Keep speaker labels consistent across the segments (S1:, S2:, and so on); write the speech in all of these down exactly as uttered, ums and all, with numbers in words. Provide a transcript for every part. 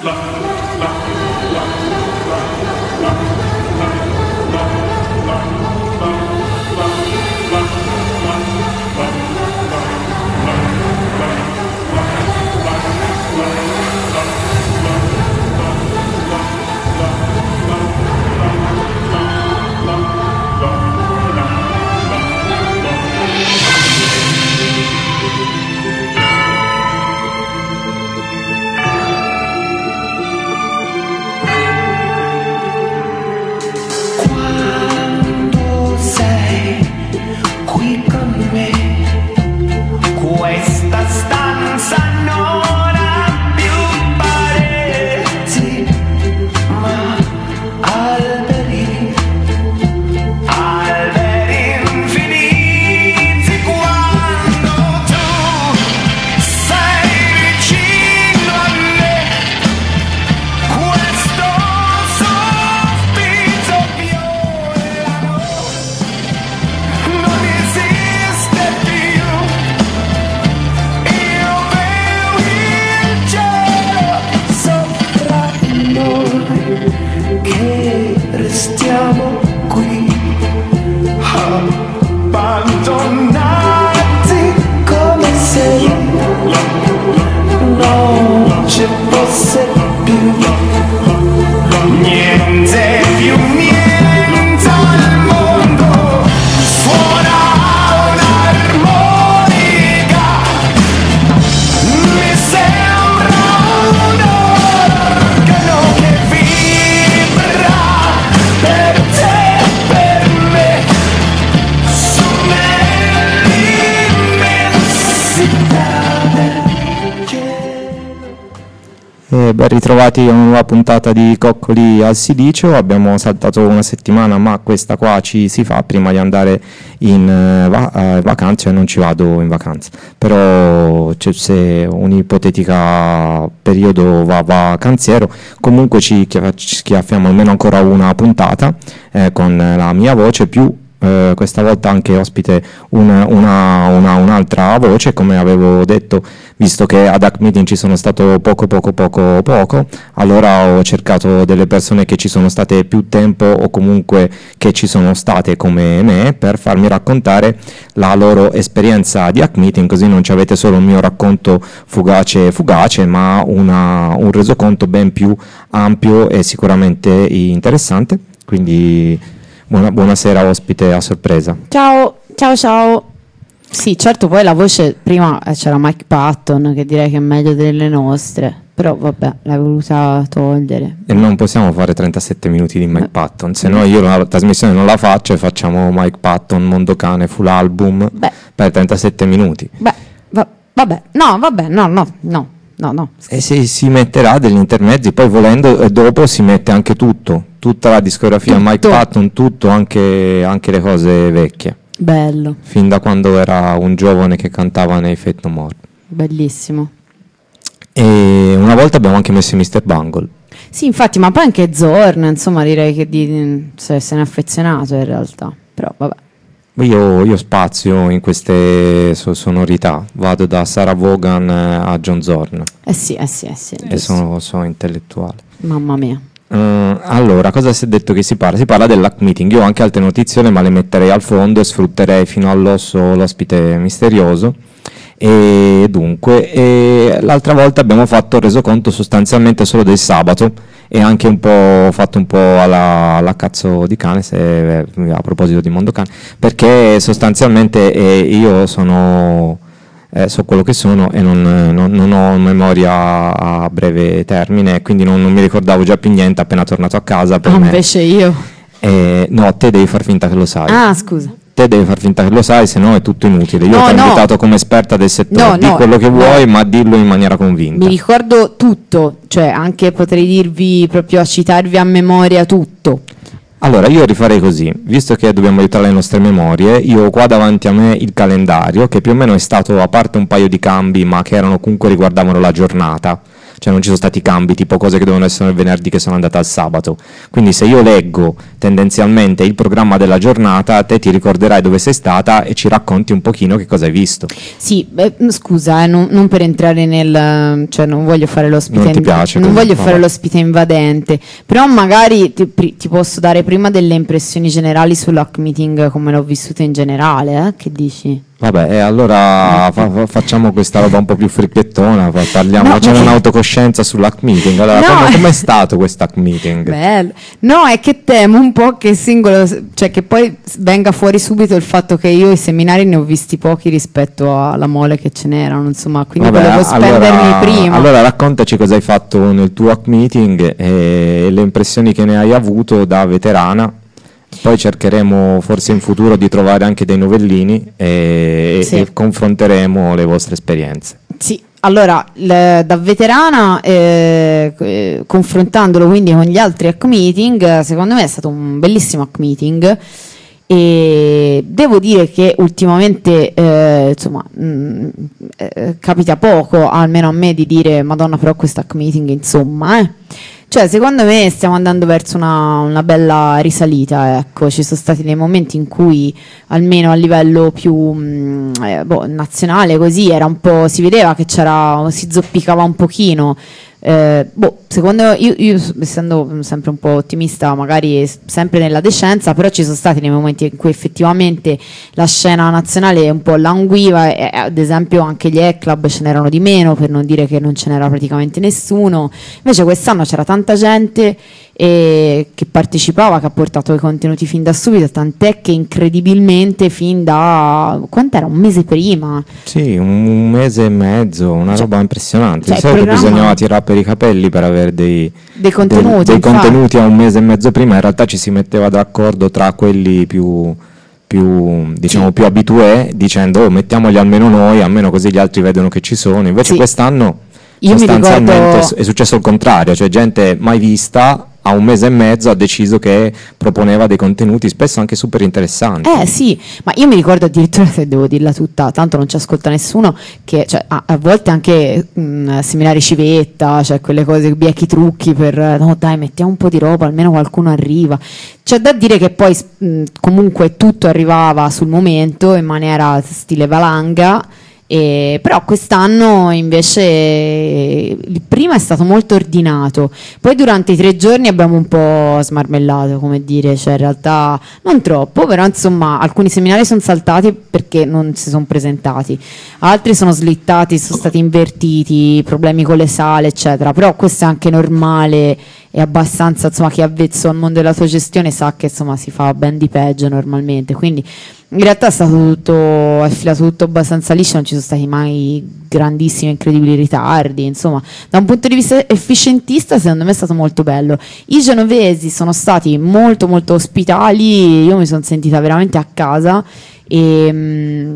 S1: Ben ritrovati a una nuova puntata di Coccoli al Silicio. Abbiamo saltato una settimana, ma questa qua ci si fa prima di andare in uh, va- uh, vacanza. E non ci vado in vacanza, però c'è, se un'ipotetica periodo va vacanziero, comunque ci schiaffiamo almeno ancora una puntata eh, con la mia voce più Uh, questa volta anche ospite una, una, una, un'altra voce, come avevo detto, visto che ad Hack Meeting ci sono stato poco poco poco poco, allora ho cercato delle persone che ci sono state più tempo o comunque che ci sono state come me per farmi raccontare la loro esperienza di Hack Meeting, così non ci avete solo un mio racconto fugace fugace ma una, un resoconto ben più ampio e sicuramente interessante. Quindi Buona, buonasera ospite a sorpresa.
S2: Ciao, ciao, ciao. Sì, certo, poi la voce, prima c'era Mike Patton che direi che è meglio delle nostre, però vabbè, l'hai voluta togliere.
S1: E non possiamo fare trentasette minuti di Mike Patton, se no io la trasmissione non la faccio e facciamo Mike Patton, Mondocane, full album Beh. per trentasette minuti.
S2: Beh, va, vabbè, no, vabbè, no, no, no, no, no.
S1: E se si metterà degli intermezzi, poi volendo, e dopo si mette anche tutto. Tutta la discografia tutto. Mike Patton, tutto, anche, anche le cose vecchie.
S2: Bello.
S1: Fin da quando era un giovane che cantava nei Fate No More.
S2: Bellissimo.
S1: E una volta abbiamo anche messo mister Bungle.
S2: Sì, infatti, ma poi anche Zorn, insomma, direi che di, se, se ne è affezionato in realtà. Però vabbè.
S1: Io, io spazio in queste so- sonorità, vado da Sarah Vaughan a John Zorn.
S2: Eh sì, eh sì, eh sì.
S1: E sono, sono intellettuale.
S2: Mamma mia.
S1: Uh, allora, cosa si è detto che si parla? Si parla dell'Hack Meeting. Io ho anche altre notizie, ma le metterei al fondo e sfrutterei fino all'osso l'ospite misterioso. E dunque, e l'altra volta abbiamo fatto il resoconto sostanzialmente solo del sabato e anche un po' fatto un po' alla, alla cazzo di cane, se, a proposito di Mondocane, perché sostanzialmente eh, io sono... Eh, so quello che sono e non, non, non ho memoria a breve termine, quindi non, non mi ricordavo già più niente appena tornato a casa. Per
S2: ah,
S1: me.
S2: Invece io
S1: Eh, no, te devi far finta che lo sai.
S2: Ah, scusa.
S1: Te devi far finta che lo sai, se no è tutto inutile. Io
S2: no,
S1: ti ho
S2: no.
S1: invitato come esperta del settore,
S2: no,
S1: di
S2: no,
S1: quello che
S2: no.
S1: vuoi, ma dillo in maniera convinta.
S2: Mi ricordo tutto, cioè anche potrei dirvi proprio a citarvi a memoria tutto.
S1: Allora, io rifarei così, visto che dobbiamo aiutare le nostre memorie, io ho qua davanti a me il calendario, che più o meno è stato, a parte un paio di cambi, ma che erano comunque riguardavano la giornata, cioè non ci sono stati cambi, tipo cose che dovevano essere il venerdì che sono andate al sabato. Quindi se io leggo tendenzialmente il programma della giornata, te ti ricorderai dove sei stata e ci racconti un pochino che cosa hai visto.
S2: Sì, beh, scusa, eh, non, non per entrare nel, cioè non voglio fare l'ospite,
S1: Non ti piace
S2: non
S1: così,
S2: voglio
S1: vabbè.
S2: fare l'ospite invadente, però magari ti, pri- ti posso dare prima delle impressioni generali sull'hack meeting come l'ho vissuto in generale, eh? Che dici?
S1: Vabbè, e allora fa- fa- facciamo questa roba un po' più fricchettona, fa- parliamo,
S2: No,
S1: facciamo
S2: perché-
S1: un'autocoscienza sull'hack meeting. Allora,
S2: No.
S1: come com'è stato questo hack meeting?
S2: Bello. No, è che temo un po' che il singolo, cioè che poi venga fuori subito il fatto che io i seminari ne ho visti pochi rispetto alla mole che ce n'erano, insomma, quindi
S1: Vabbè,
S2: volevo spendermi
S1: allora,
S2: prima.
S1: allora raccontaci cosa hai fatto nel tuo hack meeting e le impressioni che ne hai avuto da veterana. Poi cercheremo forse in futuro di trovare anche dei novellini e,
S2: Sì.
S1: e confronteremo le vostre esperienze.
S2: Sì, allora le- da veterana, eh, eh, confrontandolo quindi con gli altri hack meeting, eh, secondo me è stato un bellissimo hack meeting. E devo dire che ultimamente eh, insomma mh, eh, capita poco, almeno a me, di dire Madonna, però questo hack meeting insomma eh. Cioè, secondo me stiamo andando verso una, una bella risalita, ecco. Ci sono stati dei momenti in cui, almeno a livello più mh, eh, boh, nazionale, così, era un po', si vedeva che c'era, si zoppicava un pochino. Eh, boh, secondo io, io, essendo sempre un po' ottimista, magari sempre nella decenza, però ci sono stati dei momenti in cui effettivamente la scena nazionale un po' languiva e, ad esempio anche gli E-Club ce n'erano di meno, per non dire che non ce n'era praticamente nessuno. Invece quest'anno c'era tanta gente e che partecipava, che ha portato i contenuti fin da subito, tant'è che incredibilmente fin da quant'era? Un mese prima.
S1: Sì, un, un mese e mezzo, una
S2: Cioè,
S1: roba impressionante.
S2: cioè, il
S1: Sai che
S2: programma-
S1: bisognava tirare per i capelli per avere dei,
S2: Dei contenuti,
S1: dei
S2: infatti.
S1: contenuti a un mese e mezzo prima. In realtà ci si metteva d'accordo tra quelli più, più diciamo
S2: Sì.
S1: più abitué, dicendo oh, mettiamoli almeno noi, almeno così gli altri vedono che ci sono. Invece
S2: Sì.
S1: quest'anno
S2: Io mi
S1: sostanzialmente
S2: ricordo-
S1: è successo il contrario, cioè gente mai vista a un mese e mezzo ha deciso che proponeva dei contenuti spesso anche super interessanti.
S2: Eh sì, ma io mi ricordo addirittura, se devo dirla tutta, tanto non ci ascolta nessuno, che cioè, a, a volte anche mh, seminari civetta, cioè quelle cose, biechi trucchi per no dai mettiamo un po' di roba, almeno qualcuno arriva. C'è da dire che poi mh, comunque tutto arrivava sul momento in maniera stile valanga. E, però quest'anno invece il prima è stato molto ordinato, poi durante i tre giorni abbiamo un po' smarmellato, come dire, cioè in realtà non troppo, però insomma alcuni seminari sono saltati perché non si sono presentati, altri sono slittati, sono stati invertiti, problemi con le sale eccetera, però questo è anche normale e abbastanza, insomma, chi è avvezzo al mondo dell'autogestione sa che insomma si fa ben di peggio normalmente, quindi in realtà è stato tutto, è filato tutto abbastanza liscio, non ci sono stati mai grandissimi, incredibili ritardi, insomma, da un punto di vista efficientista secondo me è stato molto bello. I genovesi sono stati molto molto ospitali, io mi sono sentita veramente a casa e... mh,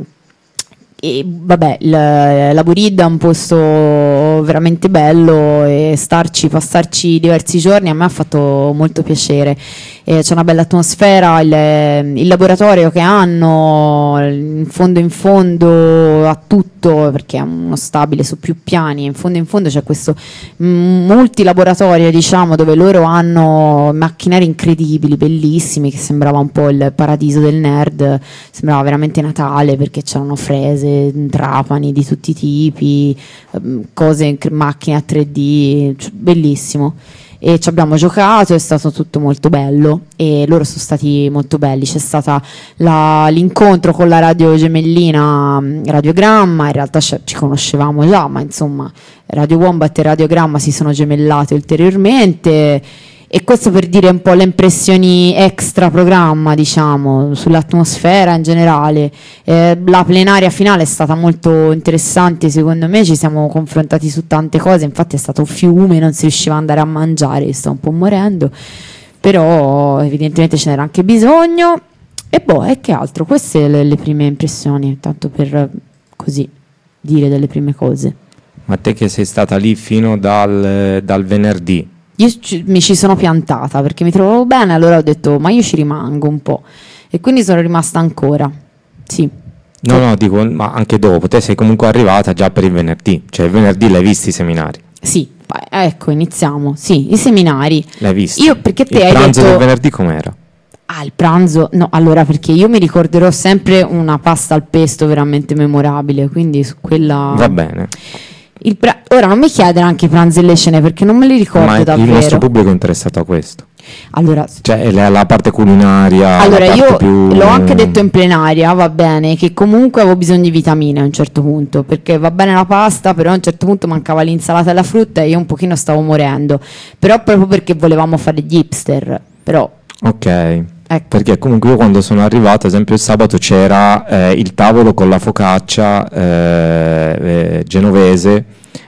S2: e vabbè, la, la Burid è un posto veramente bello e starci, passarci diversi giorni a me ha fatto molto piacere. Eh, c'è una bella atmosfera, il, il laboratorio che hanno in fondo in fondo a tutto, perché è uno stabile su più piani, in fondo in fondo c'è questo mm, multilaboratorio, diciamo, dove loro hanno macchinari incredibili, bellissimi, che sembrava un po' il paradiso del nerd, sembrava veramente Natale perché c'erano frese, trapani di tutti i tipi, ehm, cose, macchine a tre D, cioè, bellissimo. E ci abbiamo giocato, è stato tutto molto bello e loro sono stati molto belli. C'è stato l'incontro con la radio gemellina Radiogramma, in realtà ci conoscevamo già, ma insomma Radio Wombat e Radiogramma si sono gemellate ulteriormente. E questo per dire un po' le impressioni extra programma, diciamo, sull'atmosfera in generale. Eh, la plenaria finale è stata molto interessante, secondo me ci siamo confrontati su tante cose, infatti è stato un fiume, non si riusciva ad andare a mangiare, sto un po' morendo, però evidentemente ce n'era anche bisogno. E boh, e che altro? Queste le, le prime impressioni, tanto per così dire delle prime cose.
S1: Ma te che sei stata lì fino dal, dal venerdì,
S2: Io ci, mi ci sono piantata perché mi trovavo bene, allora ho detto ma io ci rimango un po' e quindi sono rimasta ancora, sì.
S1: no no dico, ma anche dopo, te sei comunque arrivata già per il venerdì, cioè il venerdì l'hai visti i seminari.
S2: Sì, ecco, iniziamo. Sì, i seminari.
S1: L'hai visto?
S2: Io perché te
S1: il
S2: hai
S1: pranzo
S2: detto
S1: del venerdì com'era?
S2: Ah, il pranzo? No, allora perché io mi ricorderò sempre una pasta al pesto veramente memorabile, quindi su quella
S1: Va bene.
S2: il pra- Ora non mi chiedere anche i pranzi e le cene perché non me li ricordo
S1: Ma
S2: davvero.
S1: il nostro pubblico è interessato a questo.
S2: Allora,
S1: Cioè la, la parte culinaria.
S2: allora
S1: la parte
S2: io
S1: più...
S2: l'ho anche detto in plenaria, va bene, che comunque avevo bisogno di vitamine a un certo punto, perché va bene la pasta, però a un certo punto mancava l'insalata e la frutta e io un pochino stavo morendo, però proprio perché volevamo fare gli hipster, però
S1: Ok.
S2: ecco.
S1: Perché comunque io quando sono arrivato, ad esempio il sabato c'era eh, il tavolo con la focaccia eh, eh, genovese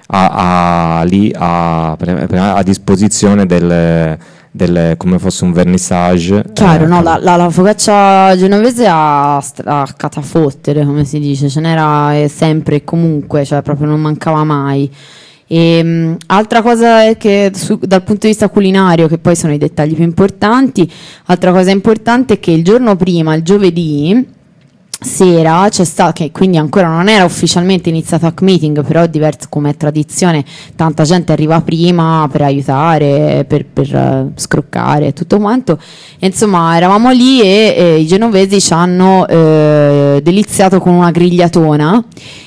S1: a, a- lì a, a disposizione del, del- come fosse un vernissage.
S2: Chiaro,
S1: eh,
S2: no, la, la- la focaccia genovese a, stra- a catafottere, come si dice, ce n'era eh, sempre e comunque, cioè proprio non mancava mai. E, mh, altra cosa è che su- dal punto di vista culinario, che poi sono i dettagli più importanti, altra cosa importante è che il giorno prima, il giovedì sera, c'è stato, che quindi ancora non era ufficialmente iniziato Hack Meeting, però diverso, come è tradizione, tanta gente arriva prima per aiutare, per, per eh, scroccare e tutto quanto. E insomma, eravamo lì e, e i genovesi ci hanno eh, deliziato con una grigliatona.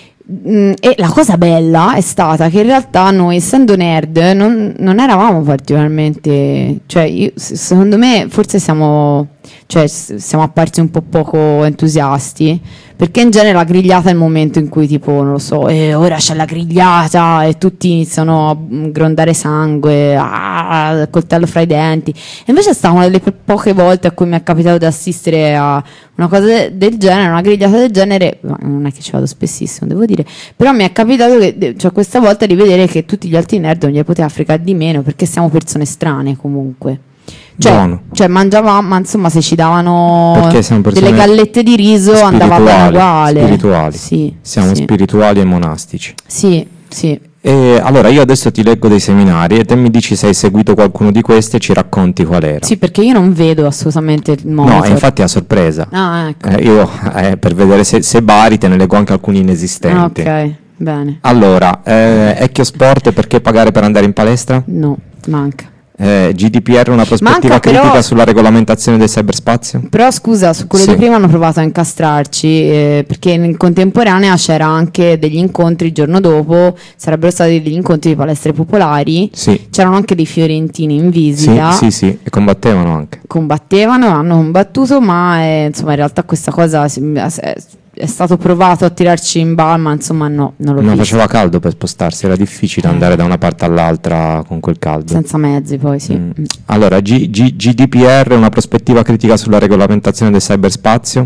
S2: Mm, e la cosa bella è stata che in realtà noi, essendo nerd, non, non eravamo particolarmente, cioè io- s- secondo me forse siamo, cioè, s- siamo apparsi un po' poco entusiasti, perché in genere la grigliata è il momento in cui tipo, non lo so, e ora c'è la grigliata e tutti iniziano a mm, grondare sangue, ah, coltello fra i denti. E invece è stata una delle po- poche volte a cui mi è capitato di assistere a una cosa de- del genere, una grigliata del genere, ma non è che ci vado spessissimo, devo dire, però mi è capitato che, de- cioè, questa volta di vedere che tutti gli altri nerd non gli poteva fregare di meno, perché siamo persone strane comunque. Cioè,
S1: Buono.
S2: cioè mangiavamo, ma insomma se ci davano
S1: Perché siamo persone
S2: delle gallette di riso andava bene
S1: spirituali,
S2: uguale.
S1: spirituali.
S2: Sì,
S1: Siamo
S2: sì.
S1: spirituali e monastici.
S2: Sì, sì.
S1: E allora io adesso ti leggo dei seminari e te mi dici se hai seguito qualcuno di questi e ci racconti qual era.
S2: Sì, perché io non vedo assolutamente il
S1: No,
S2: monitor.
S1: e infatti è a sorpresa.
S2: Ah, ecco.
S1: Eh, io eh, per vedere se, se Bari te ne leggo anche alcuni
S2: Ah,
S1: inesistenti.
S2: ok, bene.
S1: Allora, eh, Ecchiosport, perché pagare per andare in palestra?
S2: No, manca.
S1: Eh, G D P R, una prospettiva
S2: Manca, però-
S1: critica sulla regolamentazione del cyberspazio?
S2: Però scusa, su quello
S1: Sì.
S2: di prima hanno provato a incastrarci, eh, perché in contemporanea c'era anche degli incontri il giorno dopo, sarebbero stati degli incontri di palestre popolari,
S1: Sì.
S2: c'erano anche dei fiorentini in
S1: Sì,
S2: visita,
S1: sì, sì, e combattevano anche.
S2: combattevano, hanno combattuto, ma eh, insomma in realtà questa cosa si- è, è stato provato a tirarci in balma, insomma no, non l'ho
S1: Non
S2: visto.
S1: faceva caldo per spostarsi, era difficile andare da una parte all'altra con quel caldo.
S2: Senza mezzi poi, sì.
S1: Mm.
S2: Mm.
S1: Allora, G- G- G D P R, una prospettiva critica sulla regolamentazione del cyberspazio?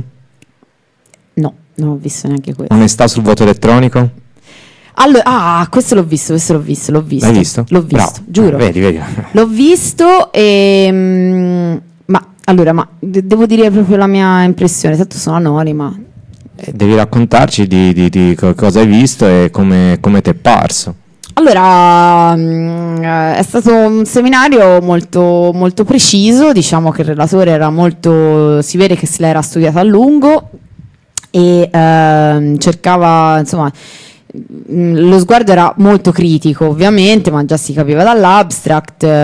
S2: No, non ho visto neanche questo.
S1: Onestà sul voto elettronico?
S2: Allora, ah, questo l'ho visto, questo l'ho visto, l'ho visto.
S1: L'hai visto?
S2: L'ho visto,
S1: Bravo.
S2: giuro.
S1: Eh, vedi, vedi.
S2: L'ho visto e... mm, ma allora, ma de- devo dire proprio la mia impressione, tanto sono anonima.
S1: Eh, Devi raccontarci di, di- di co- cosa hai visto e come, come ti è parso.
S2: Allora, mm, eh, è stato un seminario molto, molto preciso, diciamo che il relatore era molto, si vede che se l'era studiato a lungo e ehm, cercava, insomma, mm, lo sguardo era molto critico ovviamente, ma già si capiva dall'abstract eh,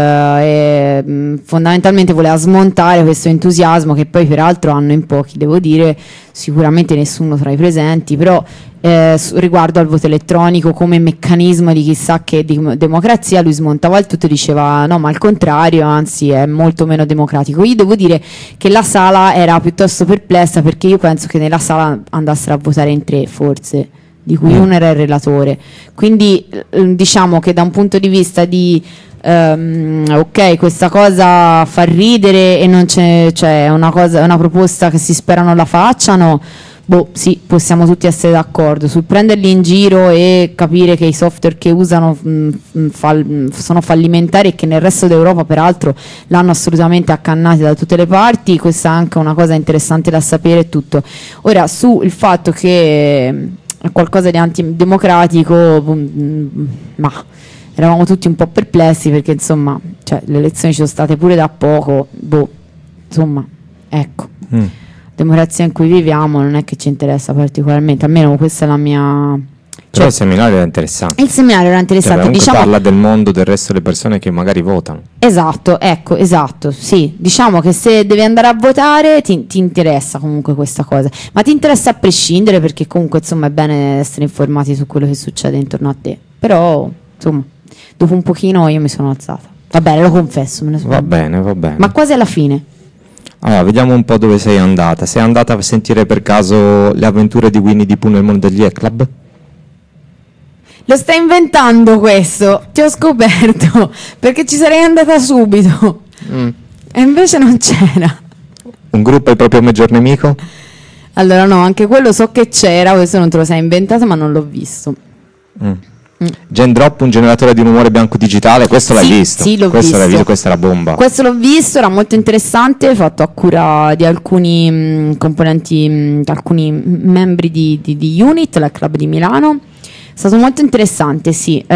S2: e mm, fondamentalmente voleva smontare questo entusiasmo che poi peraltro hanno in pochi, devo dire, sicuramente nessuno tra i presenti, però eh, su- riguardo al voto elettronico come meccanismo di chissà che di- democrazia, lui smontava il tutto e diceva no, ma al contrario, anzi è molto meno democratico. Io devo dire che la sala era piuttosto perplessa, perché io penso che nella sala andassero a votare in tre forse, di cui
S1: Mm.
S2: uno era il relatore, quindi eh, diciamo che da un punto di vista di ehm, ok, questa cosa fa ridere e non c'è, cioè, è una cosa, è una proposta che si spera non la facciano. Boh, sì, possiamo tutti essere d'accordo sul prenderli in giro e capire che i software che usano mh, mh, fall- mh, sono fallimentari e che nel resto d'Europa peraltro l'hanno assolutamente accannati da tutte le parti. Questa è anche una cosa interessante da sapere e tutto. Ora, sul fatto che mh, è qualcosa di antidemocratico, mh, ma eravamo tutti un po' perplessi, perché insomma, cioè, le elezioni ci sono state pure da poco, boh, insomma, ecco.
S1: Mm.
S2: Democrazia in cui viviamo non è che ci interessa particolarmente, almeno questa è la mia,
S1: Però
S2: Cioè,
S1: il seminario era interessante.
S2: il seminario era
S1: Cioè,
S2: interessante,
S1: comunque
S2: diciamo.
S1: parla del mondo del resto delle persone che magari votano.
S2: Esatto, ecco, esatto, sì, diciamo che se devi andare a votare ti, ti interessa comunque questa cosa, ma ti interessa a prescindere, perché comunque insomma è bene essere informati su quello che succede intorno a te, però insomma dopo un pochino io mi sono alzata, va bene, lo confesso, me ne sono
S1: Va bene, va bene.
S2: ma quasi alla fine.
S1: Allora, vediamo un po' dove sei andata. Sei andata a sentire per caso le avventure di Winnie the Pooh nel mondo degli E-Club?
S2: Lo stai inventando questo, ti ho scoperto, perché ci sarei andata subito,
S1: Mm.
S2: e invece non c'era.
S1: Un gruppo è il proprio maggior nemico?
S2: Allora no, anche quello so che c'era, questo non te lo sei inventato, ma non l'ho visto.
S1: Mm. Gen Drop, un generatore di un umore bianco digitale, questo l'hai
S2: Sì,
S1: visto?
S2: sì, l'ho
S1: questo l'hai
S2: visto.
S1: visto, questa è la bomba.
S2: Questo l'ho visto, era molto interessante, fatto a cura di alcuni mh, componenti, mh, di alcuni membri di, di, di Unit, la club di Milano. È stato molto interessante, sì. Eh,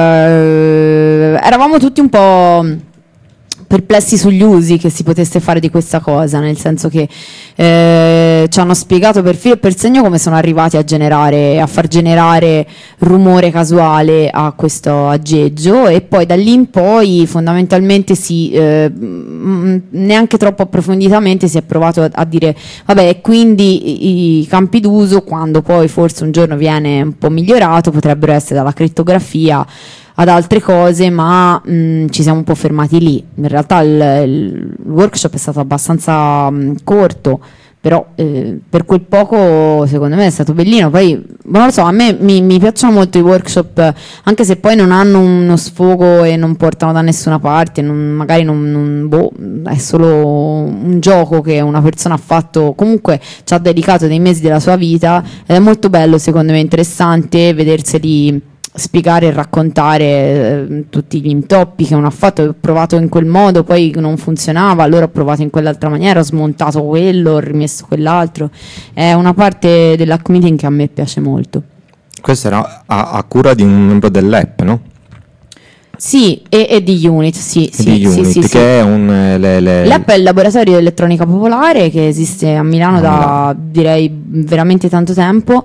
S2: eravamo tutti un po' perplessi sugli usi che si potesse fare di questa cosa, nel senso che eh, ci hanno spiegato per filo e per segno come sono arrivati a generare, a far generare rumore casuale a questo aggeggio, e poi da lì in poi fondamentalmente si eh, mh, neanche troppo approfonditamente si è provato a, a dire vabbè, e quindi i, i campi d'uso, quando poi forse un giorno viene un po' migliorato, potrebbero essere dalla crittografia ad altre cose, ma mh, ci siamo un po' fermati lì. In realtà il, il workshop è stato abbastanza mh, corto, però eh, per quel poco secondo me è stato bellino. Poi non lo so, a me mi, mi piacciono molto i workshop, anche se poi non hanno uno sfogo e non portano da nessuna parte, non, magari non, non boh, è solo un gioco che una persona ha fatto, comunque ci ha dedicato dei mesi della sua vita, ed è molto bello, secondo me interessante vederseli spiegare e raccontare eh, tutti gli intoppi che uno ha fatto. Ho provato in quel modo, poi non funzionava, allora ho provato in quell'altra maniera, ho smontato quello, ho rimesso quell'altro. È una parte dell'hack meeting che a me piace molto.
S1: Questo era a, a cura di un membro dell'app, no?
S2: Sì, e, e di Unit, sì, sì,
S1: di Unit,
S2: sì, sì,
S1: che
S2: sì.
S1: è un... eh, Le, le...
S2: L'app è il laboratorio di elettronica popolare che esiste a Milano
S1: A
S2: da
S1: Milano.
S2: direi veramente tanto tempo.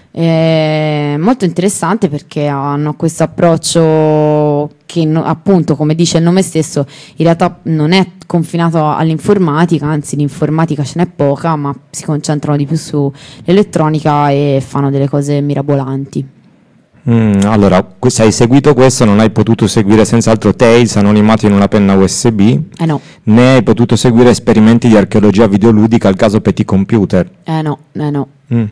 S2: È molto interessante perché hanno questo approccio che no- appunto, come dice il nome stesso, in realtà non è confinato all'informatica, anzi l'informatica ce n'è poca, ma si concentrano di più sull'elettronica e fanno delle cose mirabolanti.
S1: Mm, allora, que- se hai seguito questo non hai potuto seguire senz'altro Tales anonimato in una penna U S B,
S2: Eh no,
S1: né hai potuto seguire esperimenti di archeologia videoludica al caso Petit Computer.
S2: eh no, eh no.
S1: Mm.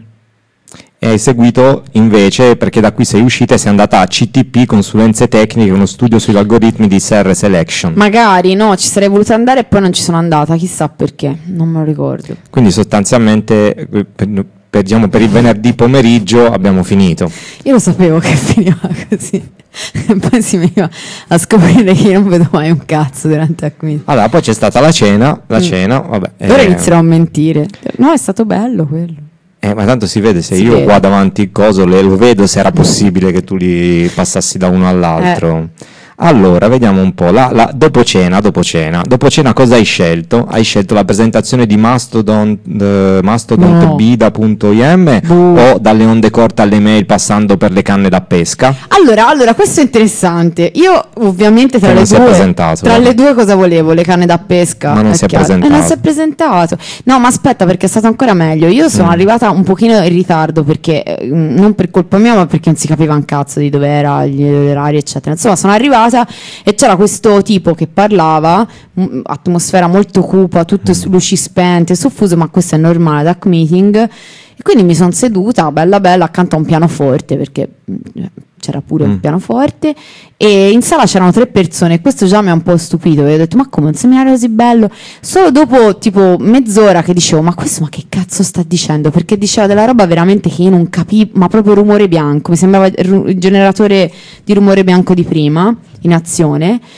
S1: E hai seguito invece, perché da qui sei uscita e sei andata a C T P, consulenze tecniche, uno studio sugli algoritmi di S R Selection.
S2: Magari no, ci sarei voluta andare e poi non ci sono andata, chissà perché, non me lo ricordo.
S1: Quindi sostanzialmente eh, per, per, diciamo, per il venerdì pomeriggio abbiamo finito.
S2: Io lo sapevo che finiva così. E poi si veniva a scoprire che io non vedo mai un cazzo durante la commedia.
S1: Allora, poi c'è stata la cena, la
S2: Mm.
S1: cena, vabbè.
S2: Ora
S1: eh,
S2: inizierò a mentire. No, è stato bello quello.
S1: Eh, ma tanto si vede, se
S2: Si
S1: io
S2: vede.
S1: qua davanti il coso le, lo vedo se era possibile che tu li passassi da uno all'altro. Allora, vediamo un po'. La, la, dopo cena, dopo cena, dopo cena cosa hai scelto? Hai scelto la presentazione di Mastodon, uh, mastodon
S2: No.
S1: bida punto i m
S2: Boh.
S1: o dalle onde corte alle mail passando per le canne da pesca?
S2: Allora, allora, questo è interessante. Io ovviamente tra
S1: Che
S2: le
S1: non si è
S2: due
S1: presentato,
S2: tra
S1: vabbè.
S2: le due cosa volevo? Le canne da pesca.
S1: Ma non
S2: è
S1: si è
S2: chiaro.
S1: presentato.
S2: Eh, non si è presentato. No, ma aspetta, perché è stato ancora meglio. Io sono
S1: Mm.
S2: arrivata un pochino in ritardo perché eh, non per colpa mia, ma perché non si capiva un cazzo di dove era gli orari, eccetera. Insomma, sono arrivata e c'era questo tipo che parlava, m- atmosfera molto cupa, tutto su luci spente, soffuso, ma questo è normale, da meeting. E quindi mi sono seduta, bella bella, accanto a un pianoforte, perché mh, c'era pure
S1: Mm.
S2: un pianoforte, e in sala c'erano tre persone, e questo già mi ha un po' stupito, e ho detto, ma come, un seminario così bello? Solo dopo tipo mezz'ora che dicevo, ma questo ma che cazzo sta dicendo? Perché diceva della roba veramente che io non capivo, ma proprio rumore bianco, mi sembrava il ru- il generatore di rumore bianco di prima, in azione.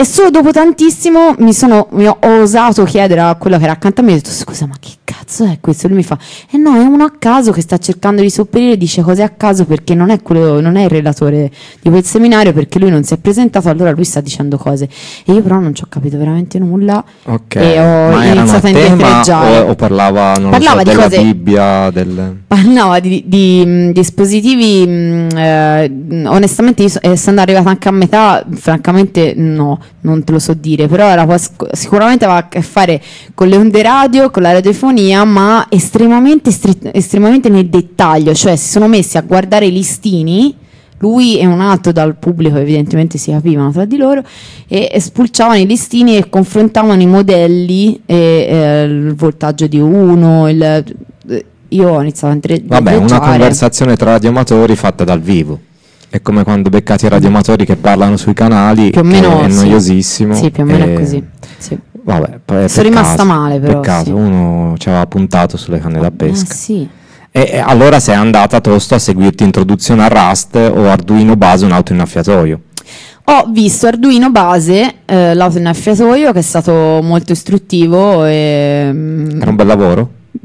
S2: E solo dopo tantissimo mi sono mi ho, ho osato chiedere a quello che era accanto a me, ho detto scusa ma che cazzo è questo? E lui mi fa eh no, è uno a caso che sta cercando di sopperire, dice cose a caso perché non è quello, non è il relatore di quel seminario, perché lui non si è presentato, allora lui sta dicendo cose e io però non ci ho capito veramente nulla.
S1: Ok,
S2: e ho
S1: ma
S2: iniziato a
S1: erano a tema
S2: indietreggiare.
S1: o, o parlava, non
S2: Parlava
S1: lo so,
S2: di
S1: della
S2: cose-
S1: Bibbia, del...
S2: Parlava di, di, mh, dispositivi, mh, eh, mh, onestamente io so- essendo arrivata anche a metà, francamente no, non te lo so dire, però era quas- sicuramente aveva a che fare con le onde radio, con la radiofonia, ma estremamente, stri- estremamente nel dettaglio, cioè si sono messi a guardare i listini, lui e un altro dal pubblico evidentemente si capivano tra di loro e, e spulciavano i listini e confrontavano i modelli e eh, il voltaggio di uno, il... Io ho iniziato a entre-
S1: Vabbè, una
S2: indietreggiare.
S1: conversazione tra radioamatori fatta dal vivo. È come quando beccati i radioamatori che parlano sui canali,
S2: Più o
S1: che
S2: meno
S1: è
S2: sì.
S1: noiosissimo.
S2: Sì, più o meno
S1: e-
S2: è così. Sì.
S1: Vabbè, poi è
S2: Sono
S1: peccato,
S2: rimasta male, però,
S1: Peccato,
S2: sì.
S1: uno ci aveva puntato sulle canne da
S2: Ah,
S1: pesca.
S2: sì.
S1: E, e allora sei andata tosto a seguirti introduzione a Rust o Arduino base un autoinnaffiatoio.
S2: Ho visto Arduino base, eh, l'autoinnaffiatoio, che è stato molto istruttivo e...
S1: Era un bel lavoro?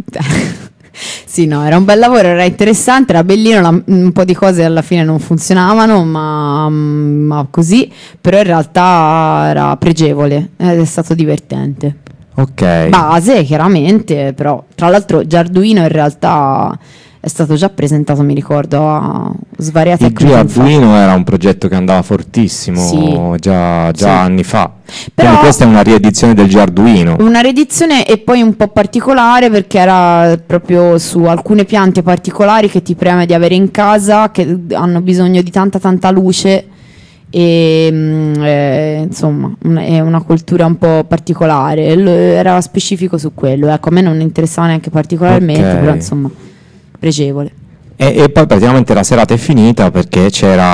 S2: Sì, no, era un bel lavoro, era interessante, era bellino, la- un po' di cose alla fine non funzionavano, ma, ma così, però in realtà era pregevole ed è stato divertente.
S1: Ok.
S2: Base, chiaramente, però tra l'altro già Arduino in realtà è stato già presentato, mi ricordo, a svariati
S1: Il G
S2: Hackathon fa.
S1: Arduino era un progetto che andava fortissimo
S2: Sì.
S1: già, già
S2: Sì.
S1: anni fa.
S2: Però-
S1: Quindi questa è una riedizione del G Arduino.
S2: Una riedizione e poi un po' particolare perché era proprio su alcune piante particolari che ti preme di avere in casa, che hanno bisogno di tanta tanta luce e mm, eh, insomma un- è una cultura un po' particolare. Lo- era specifico su quello, ecco, a me non interessava neanche particolarmente,
S1: Ok.
S2: però insomma pregevole.
S1: E, e poi praticamente la serata è finita perché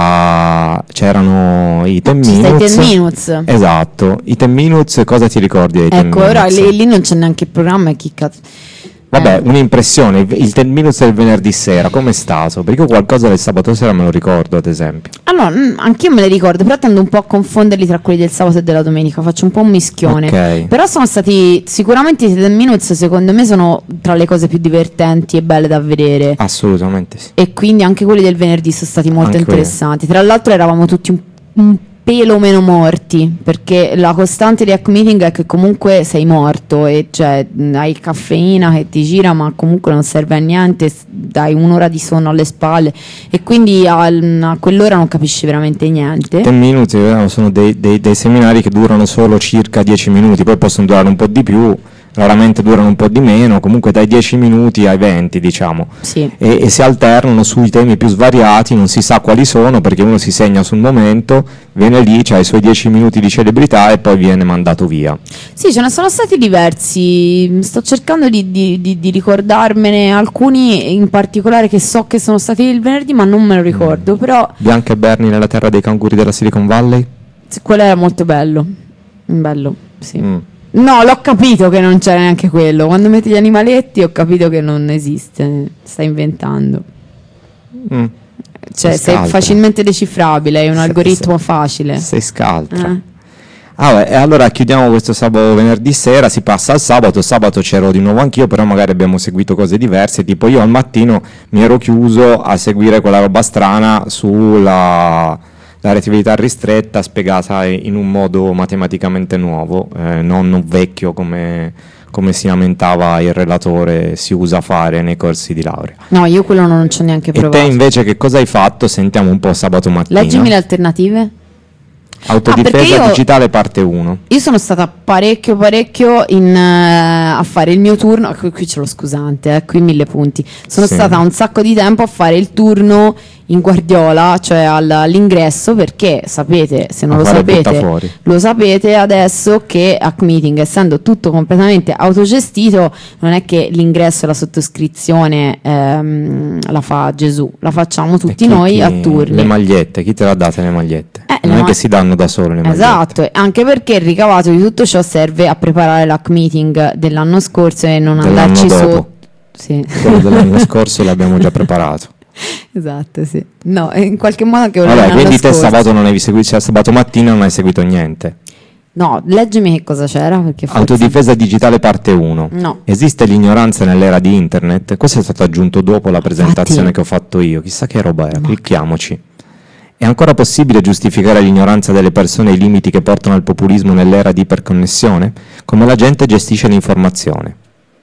S1: c'era, c'erano i ten
S2: Ci stai
S1: minutes.
S2: ten minutes.
S1: Esatto, i ten minutes, cosa ti ricordi dei ten
S2: Ecco, ora
S1: minutes?
S2: lì, lì non c'è neanche il programma e chi cazzo.
S1: Vabbè,
S2: Eh.
S1: un'impressione, il il ten minutes del venerdì sera, com'è stato? Perché io qualcosa del sabato sera me lo ricordo, ad esempio.
S2: Allora, mm, anch'io me le ricordo, però tendo un po' a confonderli tra quelli del sabato e della domenica, faccio un po' un mischione.
S1: Ok.
S2: Però sono stati, sicuramente i ten minutes secondo me sono tra le cose più divertenti e belle da vedere.
S1: Assolutamente sì.
S2: E quindi anche quelli del venerdì sono stati molto
S1: Anche quelli.
S2: interessanti. Tra l'altro eravamo tutti un, un pelo meno morti, perché la costante di Hack Meeting è che comunque sei morto e cioè mh, hai caffeina che ti gira ma comunque non serve a niente, s- dai un'ora di sonno alle spalle e quindi al- a quell'ora non capisci veramente niente.
S1: ten minutes eh, sono dei, dei- dei seminari che durano solo circa dieci minuti, poi possono durare un po' di più, raramente durano un po' di meno, comunque dai dieci minuti ai venti diciamo.
S2: Sì.
S1: E, e si alternano sui temi più svariati, non si sa quali sono perché uno si segna sul momento, viene lì, ha i suoi dieci minuti di celebrità e poi viene mandato via.
S2: Sì, ce ne sono stati diversi, sto cercando di, di- di- di ricordarmene alcuni in particolare che so che sono stati il venerdì ma non me lo ricordo, però
S1: Bianca e Bernie nella terra dei canguri della Silicon Valley?
S2: sì, quello era molto bello, bello, sì.
S1: Mm.
S2: No, l'ho capito che non c'era neanche quello. Quando metti gli animaletti ho capito che non esiste. Stai inventando.
S1: Mm.
S2: Cioè,
S1: Sei
S2: sei
S1: scaltra.
S2: facilmente decifrabile, è un
S1: Sei-
S2: algoritmo
S1: sei-
S2: facile.
S1: Sei scaltra.
S2: Eh.
S1: Ah, beh, e allora chiudiamo questo sabato venerdì sera, si passa al sabato, sabato c'ero di nuovo anch'io, però magari abbiamo seguito cose diverse, tipo io al mattino mi ero chiuso a seguire quella roba strana sulla la relatività ristretta spiegata in un modo matematicamente nuovo, eh, non vecchio come, come si lamentava il relatore si usa fare nei corsi di laurea.
S2: No, io quello non ci ho neanche
S1: E
S2: provato.
S1: te invece che cosa hai fatto? Sentiamo un po' sabato mattina.
S2: Leggimi le alternative.
S1: Autodifesa
S2: Ah, perché io-
S1: digitale parte uno.
S2: Io sono stata parecchio parecchio in, eh, a fare il mio turno, qui, qui c'è lo scusante, eh, qui mille punti. Sono
S1: Sì.
S2: stata un sacco di tempo a fare il turno in Guardiola, cioè al- all'ingresso, perché sapete, se non
S1: A
S2: lo
S1: fare
S2: sapete,
S1: buttafuori.
S2: lo sapete adesso che Hack Meeting, essendo tutto completamente autogestito, non è che l'ingresso e la sottoscrizione ehm, la fa Gesù, la facciamo
S1: E
S2: tutti
S1: chi-
S2: noi
S1: chi-
S2: a turni.
S1: Le magliette, chi te l'ha date le magliette?
S2: Eh,
S1: non
S2: le
S1: è
S2: ma-
S1: che si danno da sole le magliette.
S2: Esatto, e anche perché il ricavato di tutto ciò serve a preparare l'hack meeting dell'anno scorso e non
S1: Dell'anno
S2: andarci
S1: dopo.
S2: sotto. Sì.
S1: Quello dell'anno scorso l'abbiamo già preparato.
S2: Esatto, sì. No, in qualche modo anche quello
S1: Allora,
S2: dell'anno
S1: quindi te
S2: scorso.
S1: sabato non hai seguito, cioè, sabato mattina non hai seguito niente.
S2: No, leggimi che cosa c'era. Perché forse...
S1: Autodifesa digitale parte uno.
S2: No.
S1: Esiste l'ignoranza nell'era di internet? Questo è stato aggiunto dopo la presentazione
S2: Infatti...
S1: che ho fatto io. Chissà che roba era,
S2: Ma...
S1: clicchiamoci. È ancora possibile giustificare l'ignoranza delle persone e i limiti che portano al populismo nell'era di iperconnessione? Come la gente gestisce l'informazione?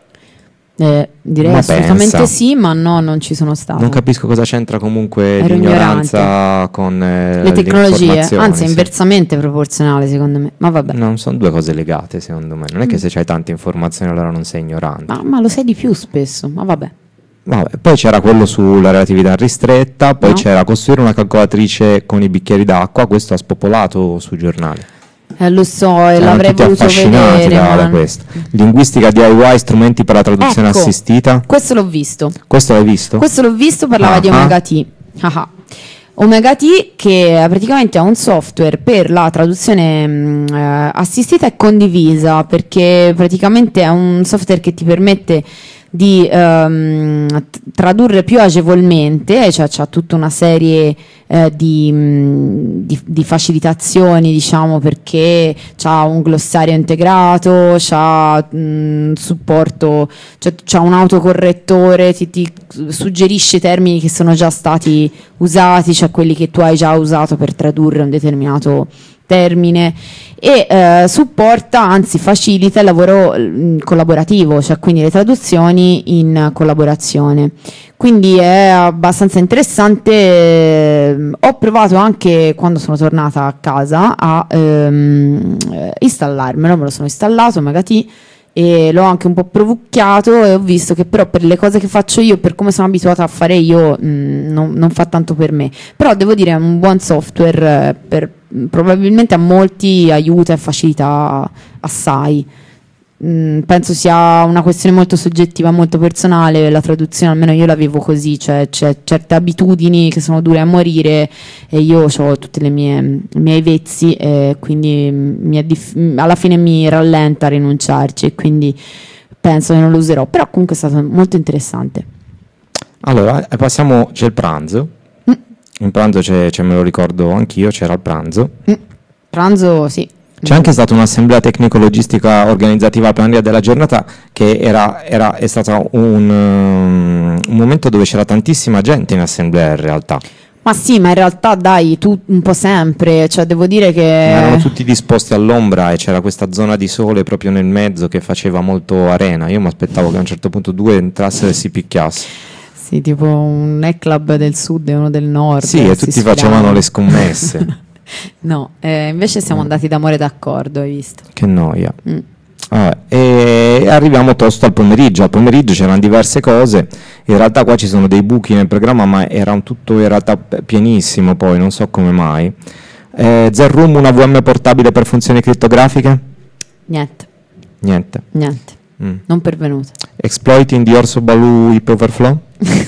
S2: Eh, direi
S1: ma
S2: assolutamente
S1: pensa.
S2: Sì, ma no, non ci sono stato.
S1: Non capisco cosa c'entra comunque
S2: Ero
S1: l'ignoranza
S2: ignorante.
S1: con eh,
S2: le tecnologie, anzi è
S1: sì.
S2: inversamente proporzionale secondo me, ma vabbè.
S1: Non sono due cose legate secondo me, non è che se c'hai tante informazioni allora non sei ignorante.
S2: Ma, ma lo sei di più spesso, ma vabbè.
S1: Vabbè, poi c'era quello sulla relatività ristretta, poi
S2: No.
S1: c'era costruire una calcolatrice con i bicchieri d'acqua, questo ha spopolato sui giornali.
S2: Eh, lo so, e
S1: Erano
S2: l'avrei
S1: tutti
S2: voluto
S1: affascinati
S2: vedere.
S1: da,
S2: ma...
S1: da questo. Linguistica D I Y, strumenti per la traduzione
S2: Ecco,
S1: assistita.
S2: questo l'ho visto.
S1: Questo l'hai visto?
S2: Questo l'ho visto, parlava
S1: Ah,
S2: di Omega T. Ah ah. Omega T che praticamente è un software per la traduzione mh, eh, assistita e condivisa, perché praticamente è un software che ti permette di ehm, t- tradurre più agevolmente, cioè c'ha tutta una serie eh, di, mh, di, di facilitazioni, diciamo, perché c'ha un glossario integrato, c'ha mh, supporto, cioè c'ha un autocorrettore, ti, ti suggerisce termini che sono già stati usati, cioè quelli che tu hai già usato per tradurre un determinato termine, e eh, supporta, anzi facilita il lavoro mh, collaborativo, cioè quindi le traduzioni in collaborazione. Quindi è abbastanza interessante. eh, Ho provato anche quando sono tornata a casa a ehm, eh, installarmelo, me lo sono installato Omega T e l'ho anche un po' provucchiato e ho visto che però per le cose che faccio io, per come sono abituata a fare io, mh, non, non fa tanto per me. Però devo dire è un buon software, eh, per, probabilmente a molti aiuta e facilita assai. Mm, penso sia una questione molto soggettiva, molto personale. La traduzione, almeno io la vivo così, cioè c'è certe abitudini che sono dure a morire e io ho tutte le mie i miei vezzi e quindi mi è dif- alla fine mi rallenta a rinunciarci, e quindi penso che non lo userò, però comunque è stato molto interessante.
S1: Allora, eh, passiamo, c'è il pranzo.
S2: Mm.
S1: In pranzo c'è, c'è, me lo ricordo anch'io, c'era il pranzo.
S2: Mm. Pranzo, sì.
S1: C'è anche stata un'assemblea tecnico-logistica organizzativa plenaria della giornata che era, era, è stato un, um, un momento dove c'era tantissima gente in assemblea in realtà.
S2: Ma sì, ma in realtà dai, tu un po' sempre, cioè devo dire che...
S1: Erano tutti disposti all'ombra e c'era questa zona di sole proprio nel mezzo che faceva molto arena. Io mi aspettavo che a un certo punto due entrassero e si picchiassero.
S2: Sì, tipo un nightclub del sud e uno del nord.
S1: Sì, e tutti facevano le scommesse.
S2: No, eh, invece siamo andati d'amore d'accordo, hai visto?
S1: Che noia.
S2: Mm.
S1: Ah, e arriviamo tosto al pomeriggio. Al pomeriggio c'erano diverse cose. In realtà qua ci sono dei buchi nel programma, ma era un tutto in realtà pienissimo, poi non so come mai. Eh, Zerroom, una V M portabile per funzioni crittografiche?
S2: Niente.
S1: Niente.
S2: Niente.
S1: Mm.
S2: Non pervenuto.
S1: Exploiting the Orso Baloo Hip Overflow?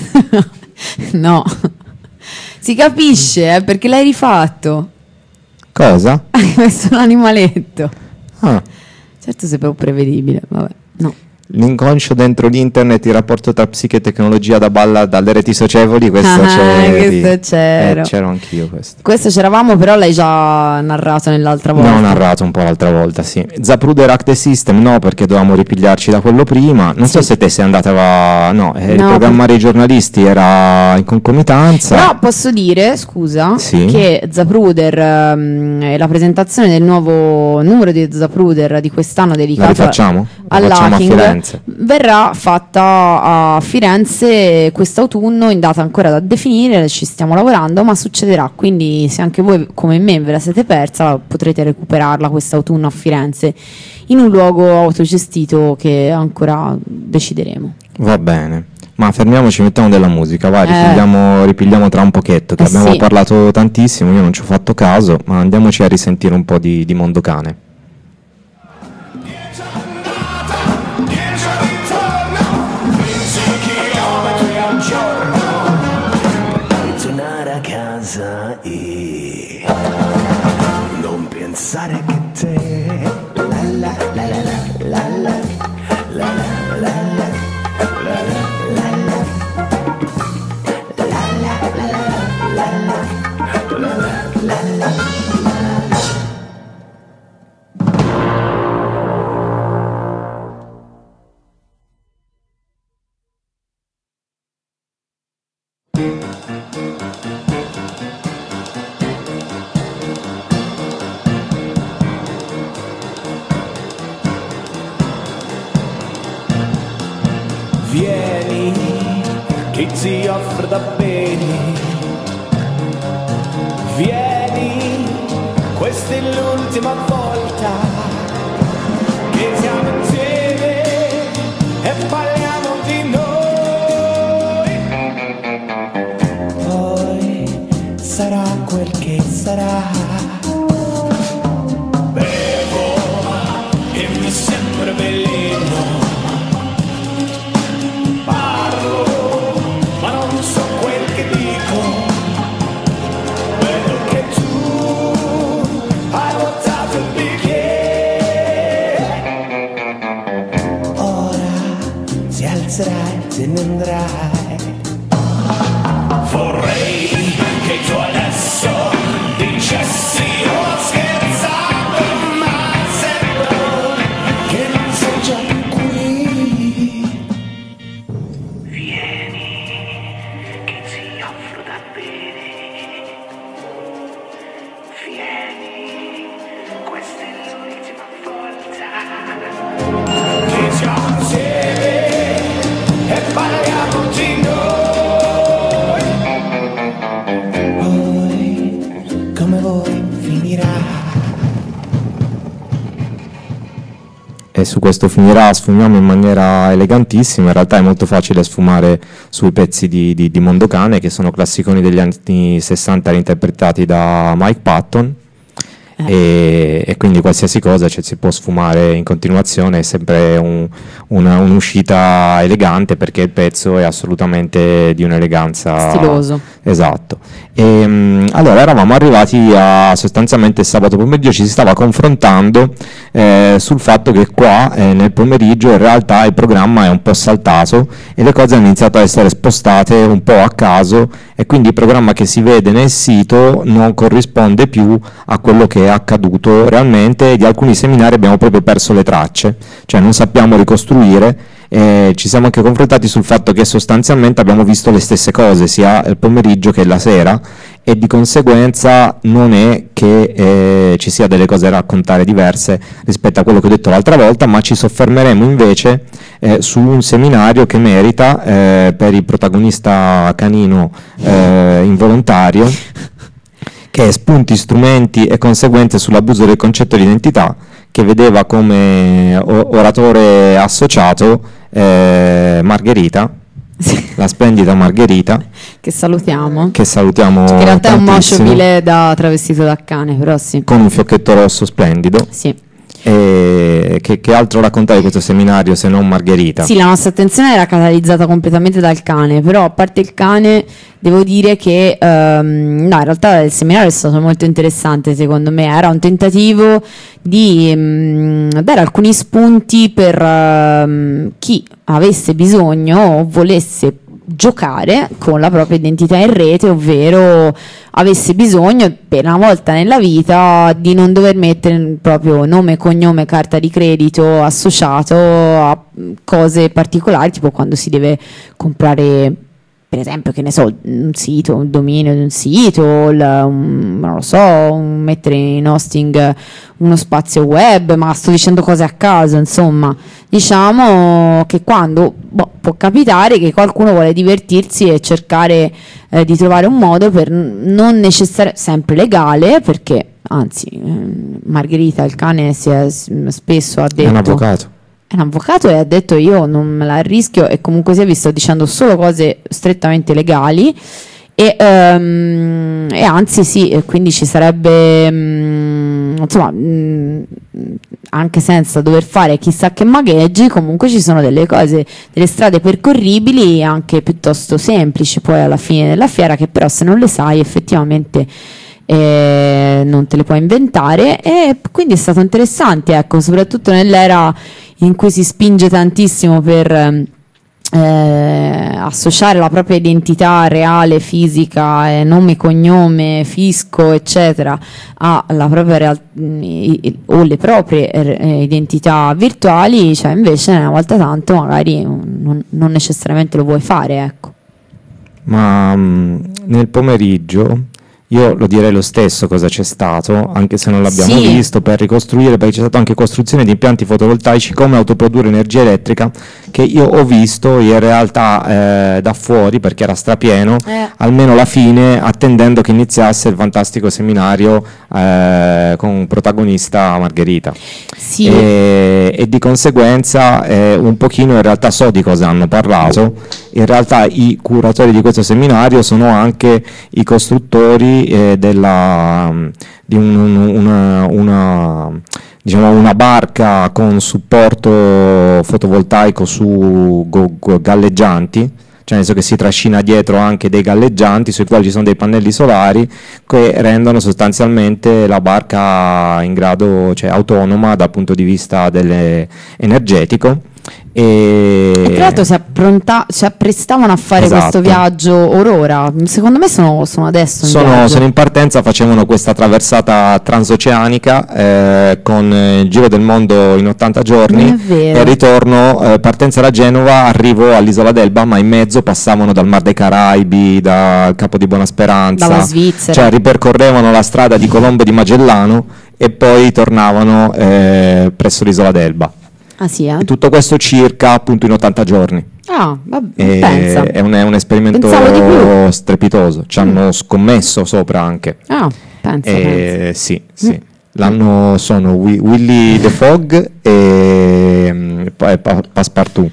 S2: No. Si capisce, eh, perché l'hai rifatto.
S1: Cosa?
S2: Hai messo l'animaletto.
S1: Ah.
S2: Certo sei proprio prevedibile, vabbè, no.
S1: L'inconscio dentro l'internet, il rapporto tra psiche e tecnologia da balla dalle reti socievoli, questo
S2: Ah,
S1: c'eri.
S2: questo c'ero.
S1: Eh, c'ero anch'io questo.
S2: Questo c'eravamo, però l'hai già narrato nell'altra volta.
S1: No, ho narrato un po' l'altra volta, sì. Zapruder Hack the System, no, perché dovevamo ripigliarci da quello prima. Non
S2: Sì.
S1: so se te sei andata va... No, eh,
S2: No,
S1: riprogrammare i giornalisti era in concomitanza.
S2: Però posso dire, scusa,
S1: Sì.
S2: che Zapruder ehm, e la presentazione del nuovo numero di Zapruder di quest'anno
S1: La
S2: dedicato
S1: rifacciamo? La facciamo a
S2: all'hacking
S1: Firenze.
S2: verrà fatta a Firenze quest'autunno, in data ancora da definire, ci stiamo lavorando, ma succederà, quindi se anche voi come me ve la siete persa potrete recuperarla quest'autunno a Firenze in un luogo autogestito che ancora decideremo.
S1: Va bene. Ma fermiamoci, mettiamo della musica, vai,
S2: Eh.
S1: ripigliamo, ripigliamo tra un pochetto, che
S2: Eh
S1: abbiamo
S2: sì.
S1: parlato tantissimo, io non ci ho fatto caso, ma andiamoci a risentire un po' di, di Mondocane.
S3: Tornare a casa e non pensare che te la la la la la la la la la la la la la Vieni, che ti offro da bere. Vieni, questa è l'ultima volta che siamo insieme e parliamo di noi. Poi sarà quel che sarà. Bevo e mi sembra veleno. Ma non so quel che dico. Vedo che tu hai votato il bicchiere. Ora si alzerai, te ne andrai. Vorrei che tu adesso dicessi ho scherzato, ma sembra che non sei già qui.
S1: E su questo finirà, sfumiamo in maniera elegantissima. In realtà è molto facile sfumare sui pezzi di, di, di Mondocane, che sono classiconi degli anni sessanta reinterpretati da Mike Patton. Eh. E, e quindi qualsiasi cosa, cioè, si può sfumare in continuazione, è sempre un, una, un'uscita elegante, perché il pezzo è assolutamente di un'eleganza
S2: stiloso.
S1: Esatto. E, um, allora eravamo arrivati a sostanzialmente sabato pomeriggio, ci si stava confrontando eh, sul fatto che qua eh, nel pomeriggio in realtà il programma è un po' saltato e le cose hanno iniziato a essere spostate un po' a caso, e quindi il programma che si vede nel sito non corrisponde più a quello che è accaduto realmente. Di alcuni seminari abbiamo proprio perso le tracce, cioè non sappiamo ricostruire. Eh, ci siamo anche confrontati sul fatto che sostanzialmente abbiamo visto le stesse cose sia il pomeriggio che la sera, e di conseguenza non è che eh, ci sia delle cose da raccontare diverse rispetto a quello che ho detto l'altra volta, ma ci soffermeremo invece eh, su un seminario che merita eh, per il protagonista canino eh, involontario, che è Spunti, strumenti e conseguenze sull'abuso del concetto di identità, che vedeva come oratore associato eh, Margherita, sì. La splendida Margherita,
S2: che salutiamo,
S1: che salutiamo
S2: che in realtà è un
S1: tantissimo,
S2: mosciobile da travestito da cane, però sì,
S1: con un fiocchetto rosso splendido.
S2: Sì.
S1: E che, che altro raccontare di questo seminario se non Margherita?
S2: Sì, la nostra attenzione era catalizzata completamente dal cane, però a parte il cane devo dire che um, no, in realtà il seminario è stato molto interessante, secondo me era un tentativo di um, dare alcuni spunti per um, chi avesse bisogno o volesse giocare con la propria identità in rete, ovvero avesse bisogno per una volta nella vita di non dover mettere il proprio nome, cognome, carta di credito associato a cose particolari, tipo quando si deve comprare, per esempio, che ne so, un sito, un dominio di un sito, il, un, non lo so, un, mettere in hosting uno spazio web, ma sto dicendo cose a caso, insomma. Diciamo che quando boh, può capitare che qualcuno vuole divertirsi e cercare eh, di trovare un modo per non necessariamente sempre legale, perché anzi eh, Margherita il cane si è spesso ha detto,
S1: è un avvocato
S2: è un avvocato e ha detto io non me la rischio, e comunque sia vi sto dicendo solo cose strettamente legali. E, um, e anzi sì, quindi ci sarebbe um, insomma um, anche senza dover fare chissà che magheggi, comunque ci sono delle cose, delle strade percorribili anche piuttosto semplici poi alla fine della fiera, che però se non le sai effettivamente eh, non te le puoi inventare, e quindi è stato interessante, ecco, soprattutto nell'era in cui si spinge tantissimo per Eh, associare la propria identità reale, fisica, eh, nome, cognome, fisco, eccetera, alla propria real- o le proprie eh, identità virtuali, cioè invece una volta tanto magari non, non necessariamente lo vuoi fare, ecco.
S1: ma mh, nel pomeriggio io lo direi lo stesso cosa c'è stato, anche se non l'abbiamo
S2: Sì.
S1: visto, per ricostruire, perché c'è stata anche costruzione di impianti fotovoltaici, come autoprodurre energia elettrica, che io ho visto in realtà eh, da fuori, perché era strapieno,
S2: Eh.
S1: almeno la fine, attendendo che iniziasse il fantastico seminario eh, con protagonista Margherita.
S2: Sì.
S1: E, e di conseguenza eh, un pochino in realtà so di cosa hanno parlato. In realtà i curatori di questo seminario sono anche i costruttori eh, della, di un, una, una, diciamo una barca con supporto fotovoltaico su go, go, galleggianti, cioè nel senso che si trascina dietro anche dei galleggianti sui quali ci sono dei pannelli solari che rendono sostanzialmente la barca in grado, cioè autonoma dal punto di vista delle, energetico. E,
S2: E tra l'altro si, appronta- si apprestavano a fare
S1: Esatto.
S2: questo viaggio or ora. Secondo me sono, sono adesso in
S1: sono,
S2: viaggio.
S1: sono in partenza, facevano questa traversata transoceanica eh, con il giro del mondo in ottanta giorni.
S2: Non è vero.
S1: E al ritorno, eh, partenza da Genova, arrivo all'isola d'Elba, ma in mezzo passavano dal Mar dei Caraibi, dal Capo di Buona Speranza,
S2: Dalla Svizzera.
S1: cioè ripercorrevano la strada di Colombo e di Magellano e poi tornavano eh, presso l'isola d'Elba.
S2: Ah sì, eh?
S1: E tutto questo circa appunto in ottanta giorni.
S2: Ah, vabbè,
S1: E
S2: pensa.
S1: è, un, è un esperimento
S2: Pensavo di più.
S1: strepitoso, ci hanno scommesso sopra anche.
S2: Ah, pensa, pensa.
S1: Eh, sì, sì. L'anno sono Wi- Willy the Fog e mm, pa- pa- Passepartout,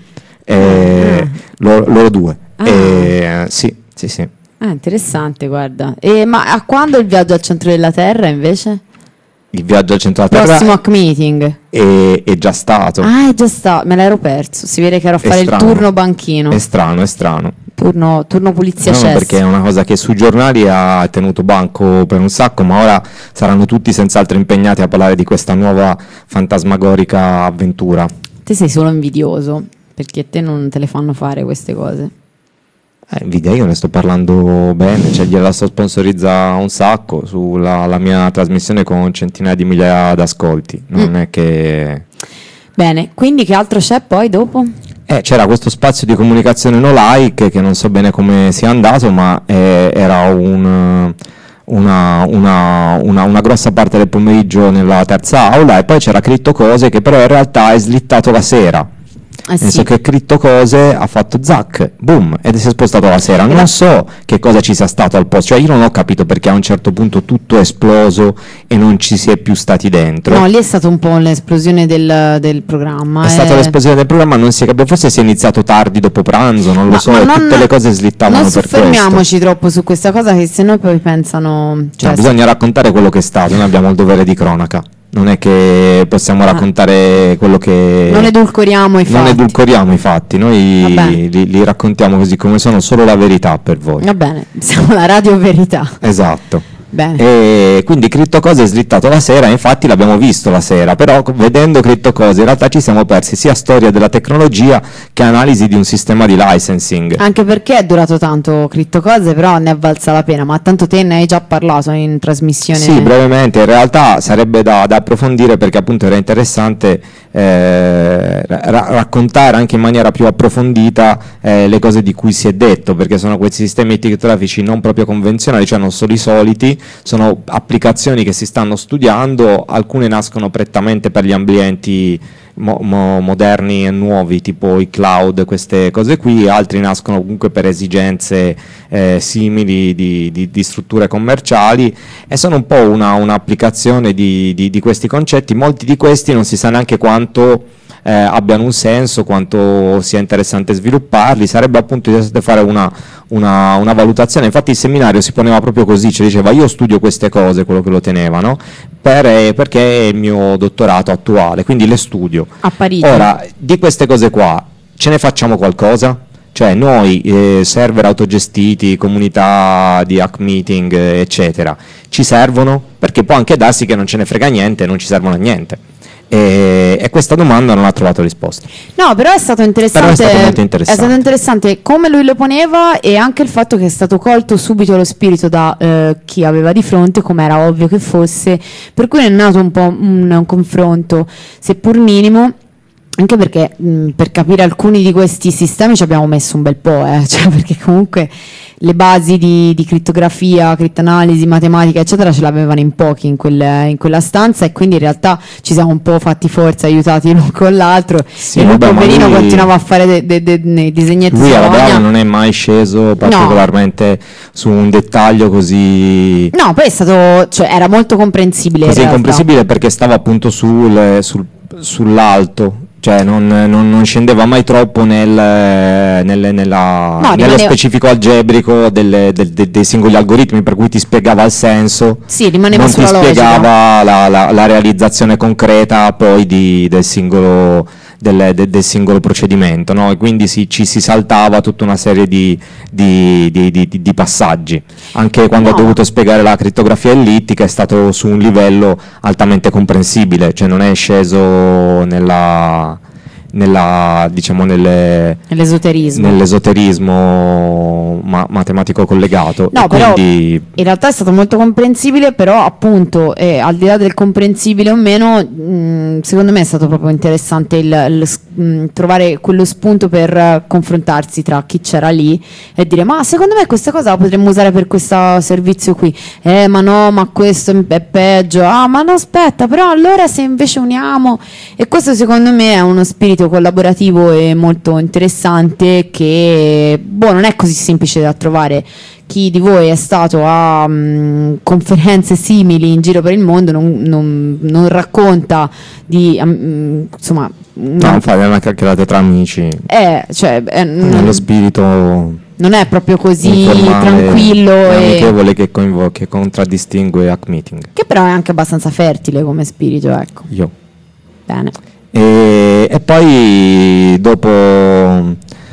S1: eh,
S2: Ah.
S1: loro, loro due.
S2: Ah.
S1: Eh, sì, sì, sì.
S2: Ah, interessante, guarda. E, ma a quando il viaggio al centro della Terra invece?
S1: Il viaggio al centro della
S2: Prossimo
S1: Terra
S2: hack meeting.
S1: è, è già stato.
S2: Ah, è già stato, me l'ero perso. Si vede che ero a
S1: È
S2: fare il
S1: strano.
S2: turno banchino.
S1: È strano, è strano.
S2: Turno, turno pulizia
S1: No,
S2: chess.
S1: perché è una cosa che sui giornali ha tenuto banco per un sacco, ma ora saranno tutti senz'altro impegnati a parlare di questa nuova fantasmagorica avventura.
S2: Te sei solo invidioso, perché a te non te le fanno fare queste cose.
S1: Eh, Nvidia, io ne sto parlando bene, cioè gliela sto sponsorizza un sacco sulla la mia trasmissione con centinaia di migliaia di ascolti. Non
S2: Mm.
S1: è che.
S2: Bene, quindi che altro c'è poi dopo?
S1: Eh, c'era questo spazio di comunicazione no like che non so bene come sia andato, ma eh, era un. Una, una, una, una grossa parte del pomeriggio nella terza aula, e poi c'era Critto Cose che però in realtà è slittato la sera.
S2: Eh
S1: Nel senso
S2: sì.
S1: che Critto Cose ha fatto zac, boom, ed si è spostato la sera. Non so che cosa ci sia stato al posto, cioè io non ho capito perché a un certo punto tutto è esploso e non ci si è più stati dentro.
S2: No, lì è stata un po' l'esplosione del, del programma.
S1: È
S2: eh.
S1: stata l'esplosione del programma, non si è capito, forse si è iniziato tardi dopo pranzo, non lo
S2: Ma-
S1: so,
S2: ma
S1: e
S2: non-
S1: tutte le cose slittavano
S2: Non
S1: per questo.
S2: soffermiamoci troppo su questa cosa, che se no poi pensano. Cioè,
S1: No, bisogna raccontare quello che è stato, noi abbiamo il dovere di cronaca, non è che possiamo
S2: Ah.
S1: raccontare quello che...
S2: non edulcoriamo i fatti.
S1: Non edulcoriamo i fatti,
S2: Va
S1: noi
S2: bene.
S1: li, li raccontiamo così come sono, solo la verità per voi.
S2: Va bene, siamo la radio verità.
S1: Esatto.
S2: Bene.
S1: E quindi Critto Cose è slittato la sera, infatti l'abbiamo visto la sera, però co- vedendo Critto Cose in realtà ci siamo persi sia storia della tecnologia che analisi di un sistema di licensing.
S2: Anche perché è durato tanto Critto Cose, però ne è valsa la pena. Ma tanto te ne hai già parlato in trasmissione.
S1: Sì, brevemente, in realtà sarebbe da, da approfondire, perché appunto era interessante eh, ra- raccontare anche in maniera più approfondita eh, le cose di cui si è detto, perché sono questi sistemi etticografici non proprio convenzionali, cioè non solo i soliti, sono applicazioni che si stanno studiando, alcune nascono prettamente per gli ambienti mo- mo- moderni e nuovi, tipo i cloud, queste cose qui, altri nascono comunque per esigenze eh, simili di, di, di strutture commerciali, e sono un po' una, un'applicazione di, di, di questi concetti. Molti di questi non si sa neanche quanto eh, abbiano un senso, quanto sia interessante svilupparli. Sarebbe appunto interessante fare una, una, una valutazione. Infatti il seminario si poneva proprio così, ci diceva: io studio queste cose, quello che lo tenevano, per, eh, perché è il mio dottorato attuale, quindi le studio.
S2: A Parigi.
S1: Ora, di queste cose qua, ce ne facciamo qualcosa? Cioè noi, eh, server autogestiti, comunità di hack meeting, eh, eccetera, ci servono? Perché può anche darsi che non ce ne frega niente, non ci servono a niente. E, e questa domanda non ha trovato risposta.
S2: No, però è stato interessante.
S1: Però è stato molto interessante.
S2: È stato interessante come lui lo poneva, e anche il fatto che è stato colto subito lo spirito da eh, chi aveva di fronte, come era ovvio che fosse, per cui è nato un po' un, un confronto, seppur minimo. Anche perché mh, per capire alcuni di questi sistemi ci abbiamo messo un bel po', eh? Cioè, perché comunque le basi di, di crittografia, crittanalisi, matematica, eccetera, ce l'avevano in pochi in, quel, in quella stanza, e quindi in realtà ci siamo un po' fatti forza, aiutati l'uno con l'altro.
S1: Sì,
S2: e lui,
S1: vabbè,
S2: poverino,
S1: lui,
S2: continuava a fare dei de, de, de, disegnetti.
S1: Lui alla
S2: Bologna.
S1: brava non è mai sceso particolarmente no. su un dettaglio così.
S2: No, poi è stato, cioè, era molto comprensibile.
S1: Così
S2: in
S1: incomprensibile perché stava appunto sul, sul, sull'alto. Cioè non, non, non scendeva mai troppo nel, nel, nella,
S2: no,
S1: nello
S2: rimaneva...
S1: specifico algebrico delle, del, de, dei singoli algoritmi, per cui ti spiegava il senso,
S2: sì, rimaneva
S1: non
S2: sulla
S1: ti
S2: logica.
S1: spiegava la, la, la realizzazione concreta poi di, del singolo del, del, del singolo procedimento, no? E quindi si, ci si saltava tutta una serie di, di, di, di, di passaggi. Anche quando
S2: no.
S1: ha dovuto spiegare la crittografia ellittica è stato su un livello altamente comprensibile, cioè non è sceso nella, nella diciamo nelle,
S2: nell'esoterismo,
S1: nell'esoterismo ma, matematico collegato.
S2: No,
S1: e
S2: però
S1: quindi...
S2: in realtà è stato molto comprensibile, però appunto eh, al di là del comprensibile o meno, mh, secondo me è stato proprio interessante il, il, mh, trovare quello spunto per uh, confrontarsi tra chi c'era lì e dire: ma secondo me questa cosa la potremmo usare per questo servizio qui, eh ma no, ma questo è peggio, ah ma no aspetta, però allora se invece uniamo. E questo secondo me è uno spirito collaborativo e molto interessante che boh, non è così semplice da trovare. Chi di voi è stato a um, conferenze simili in giro per il mondo non, non, non racconta di um, insomma
S1: no, no, fare una chiacchierata tra amici,
S2: eh, cioè, eh,
S1: nello
S2: non,
S1: spirito
S2: non è proprio così
S1: informale,
S2: tranquillo e
S1: amichevole che, coinvo- che contraddistingue Hack Meeting,
S2: che però è anche abbastanza fertile come spirito, ecco.
S1: Io.
S2: Bene.
S1: E, e poi dopo,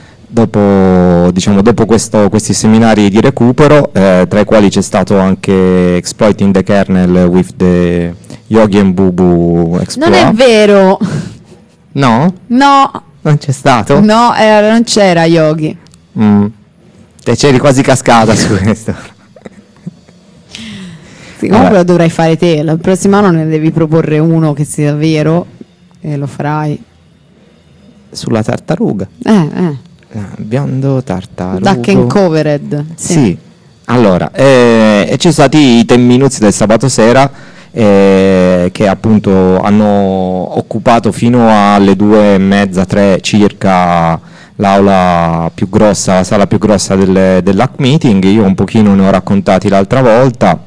S1: dopo, diciamo, dopo questo, questi seminari di recupero, eh, tra i quali c'è stato anche Exploiting the Kernel with the Yogi and Bubu Exploit.
S2: Non è vero.
S1: No?
S2: No.
S1: Non c'è stato?
S2: No, era, non c'era Yogi.
S1: Mm. Te c'eri quasi cascata su questo.
S2: Sì, comunque lo dovrai fare te. La prossima anno ne devi proporre uno che sia vero e lo farai.
S1: Sulla tartaruga.
S2: Eh, eh.
S1: Biondo tartaruga.
S2: Duck and Covered. Sì.
S1: Sì. Allora, eh, e ci sono stati i ten minuti del sabato sera eh, che appunto hanno occupato fino alle due e mezza, tre circa l'aula più grossa, la sala più grossa del, dell'Hack Meeting. Io un pochino ne ho raccontati l'altra volta.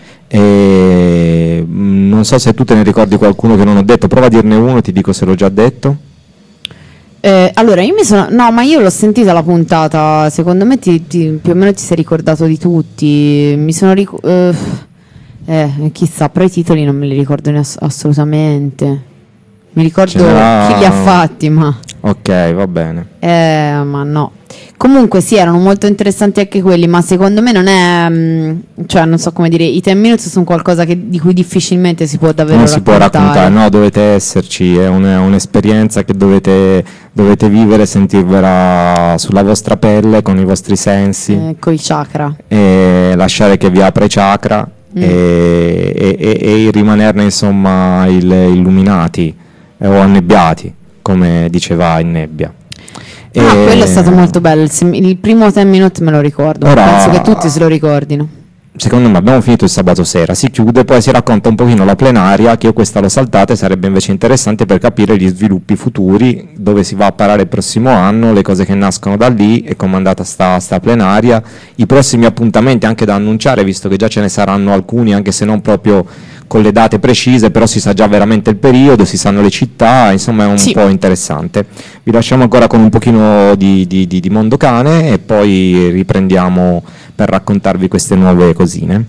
S1: E non so se tu te ne ricordi qualcuno che non ho detto, prova a dirne uno, ti dico se l'ho già detto.
S2: Eh, allora io mi sono no ma io l'ho sentita la puntata, secondo me ti, ti, più o meno ti sei ricordato di tutti. Mi sono ric- eh, eh, chissà, però i titoli non me li ricordo ass- assolutamente. Mi ricordo
S1: C'era...
S2: chi li ha fatti, ma
S1: ok, va bene.
S2: Eh, ma no. Comunque sì, erano molto interessanti anche quelli, ma secondo me non è, mh, cioè non so come dire, i ten minutes sono qualcosa che, di cui difficilmente si può davvero
S1: non
S2: raccontare.
S1: si può raccontare, no, dovete esserci, è un, un'esperienza che dovete, dovete vivere, sentirvela sulla vostra pelle, con i vostri sensi,
S2: eh, con i chakra.
S1: E lasciare che vi apra i chakra mm. e, e, e, e rimanerne insomma il, illuminati eh, o annebbiati, come diceva in Nebbia.
S2: Ah,
S1: e...
S2: quello è stato molto bello. Il, il primo ten minute me lo ricordo.
S1: Ora,
S2: penso che tutti se lo ricordino.
S1: Secondo me abbiamo finito il sabato sera, si chiude, poi si racconta un pochino la plenaria, che io questa l'ho saltata e sarebbe invece interessante per capire gli sviluppi futuri, dove si va a parare il prossimo anno, le cose che nascono da lì e come è andata sta, sta plenaria, i prossimi appuntamenti anche da annunciare, visto che già ce ne saranno alcuni, anche se non proprio con le date precise, però si sa già veramente il periodo, si sanno le città, insomma è un sì. po' interessante. Vi lasciamo ancora con un pochino di, di, di, di mondo cane e poi riprendiamo per raccontarvi queste nuove cosine.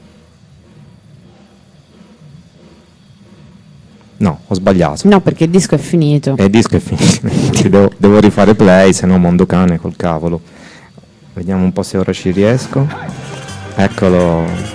S1: No, ho sbagliato.
S2: No, perché il disco è finito.
S1: E il disco è finito. devo, devo rifare play, se no mondo cane col cavolo. Vediamo un po' se ora ci riesco. Eccolo.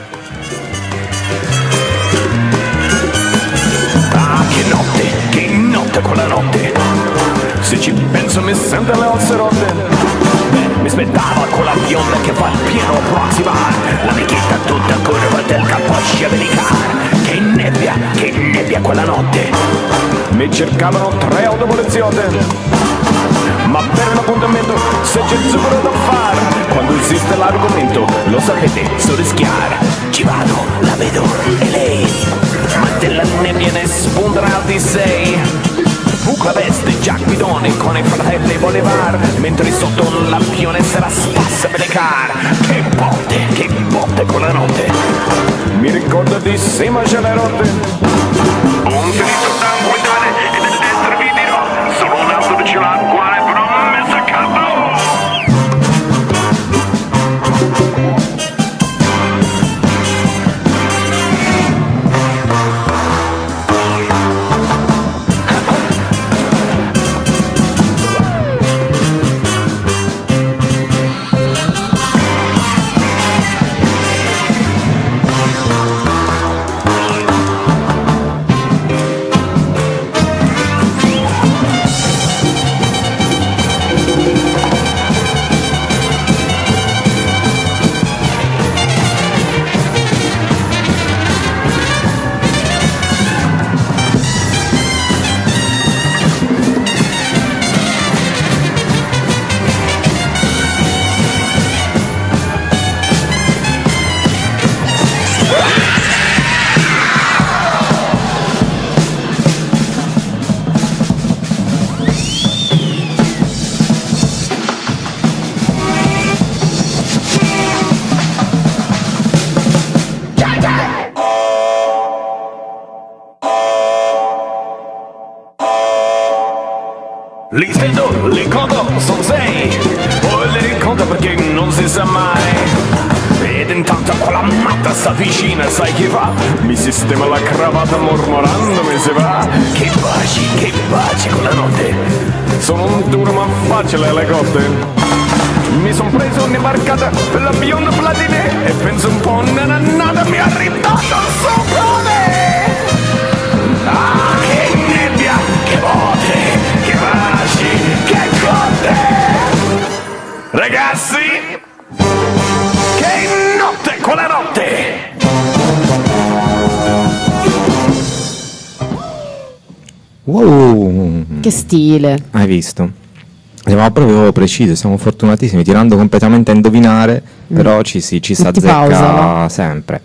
S3: Ah, che notte, che notte quella notte. Se ci penso mi sento le osse rotte. mi aspettava con la bionda che fa il pieno proximal, l'amichetta tutta curva del capo sciabelicar. Che nebbia, che nebbia quella notte. Mi cercavano tre autopoliziotte, ma per un appuntamento se c'è zucchero da fare, quando esiste l'argomento lo sapete, so rischiare. Ci vado, la vedo, e lei, ma della nebbia ne spunterà di sei. Buca veste, già guidone con i fratelli Bolivar, mentre sotto un lampione se la spassa per le car. Che botte, che botte con la notte. Mi ricordo di Sima ce le rotte. Un finito da guidare e del dentro vi dirò, solo un altro vicino al quale però mi sa capo. Li sento, li conto, sono sei, poi li conto perché non si sa mai. Ed intanto quella matta s'avvicina, sai chi fa? Mi sistema la cravatta mormorando, mi si va. Che baci, che baci con la notte. Sono un duro ma facile alle cotte. Mi son preso un'imbarcata per la bionda platine e penso un po' nanannata mi ha ridato sopra me. Ah, che nebbia, che botte, che baci, che cotte. Ragazzi, che notte con la notte.
S1: Wow.
S2: Che stile.
S1: Hai visto? Eravamo proprio precisi, siamo fortunatissimi, tirando completamente a indovinare, mm. però ci, sì, ci si azzecca sempre.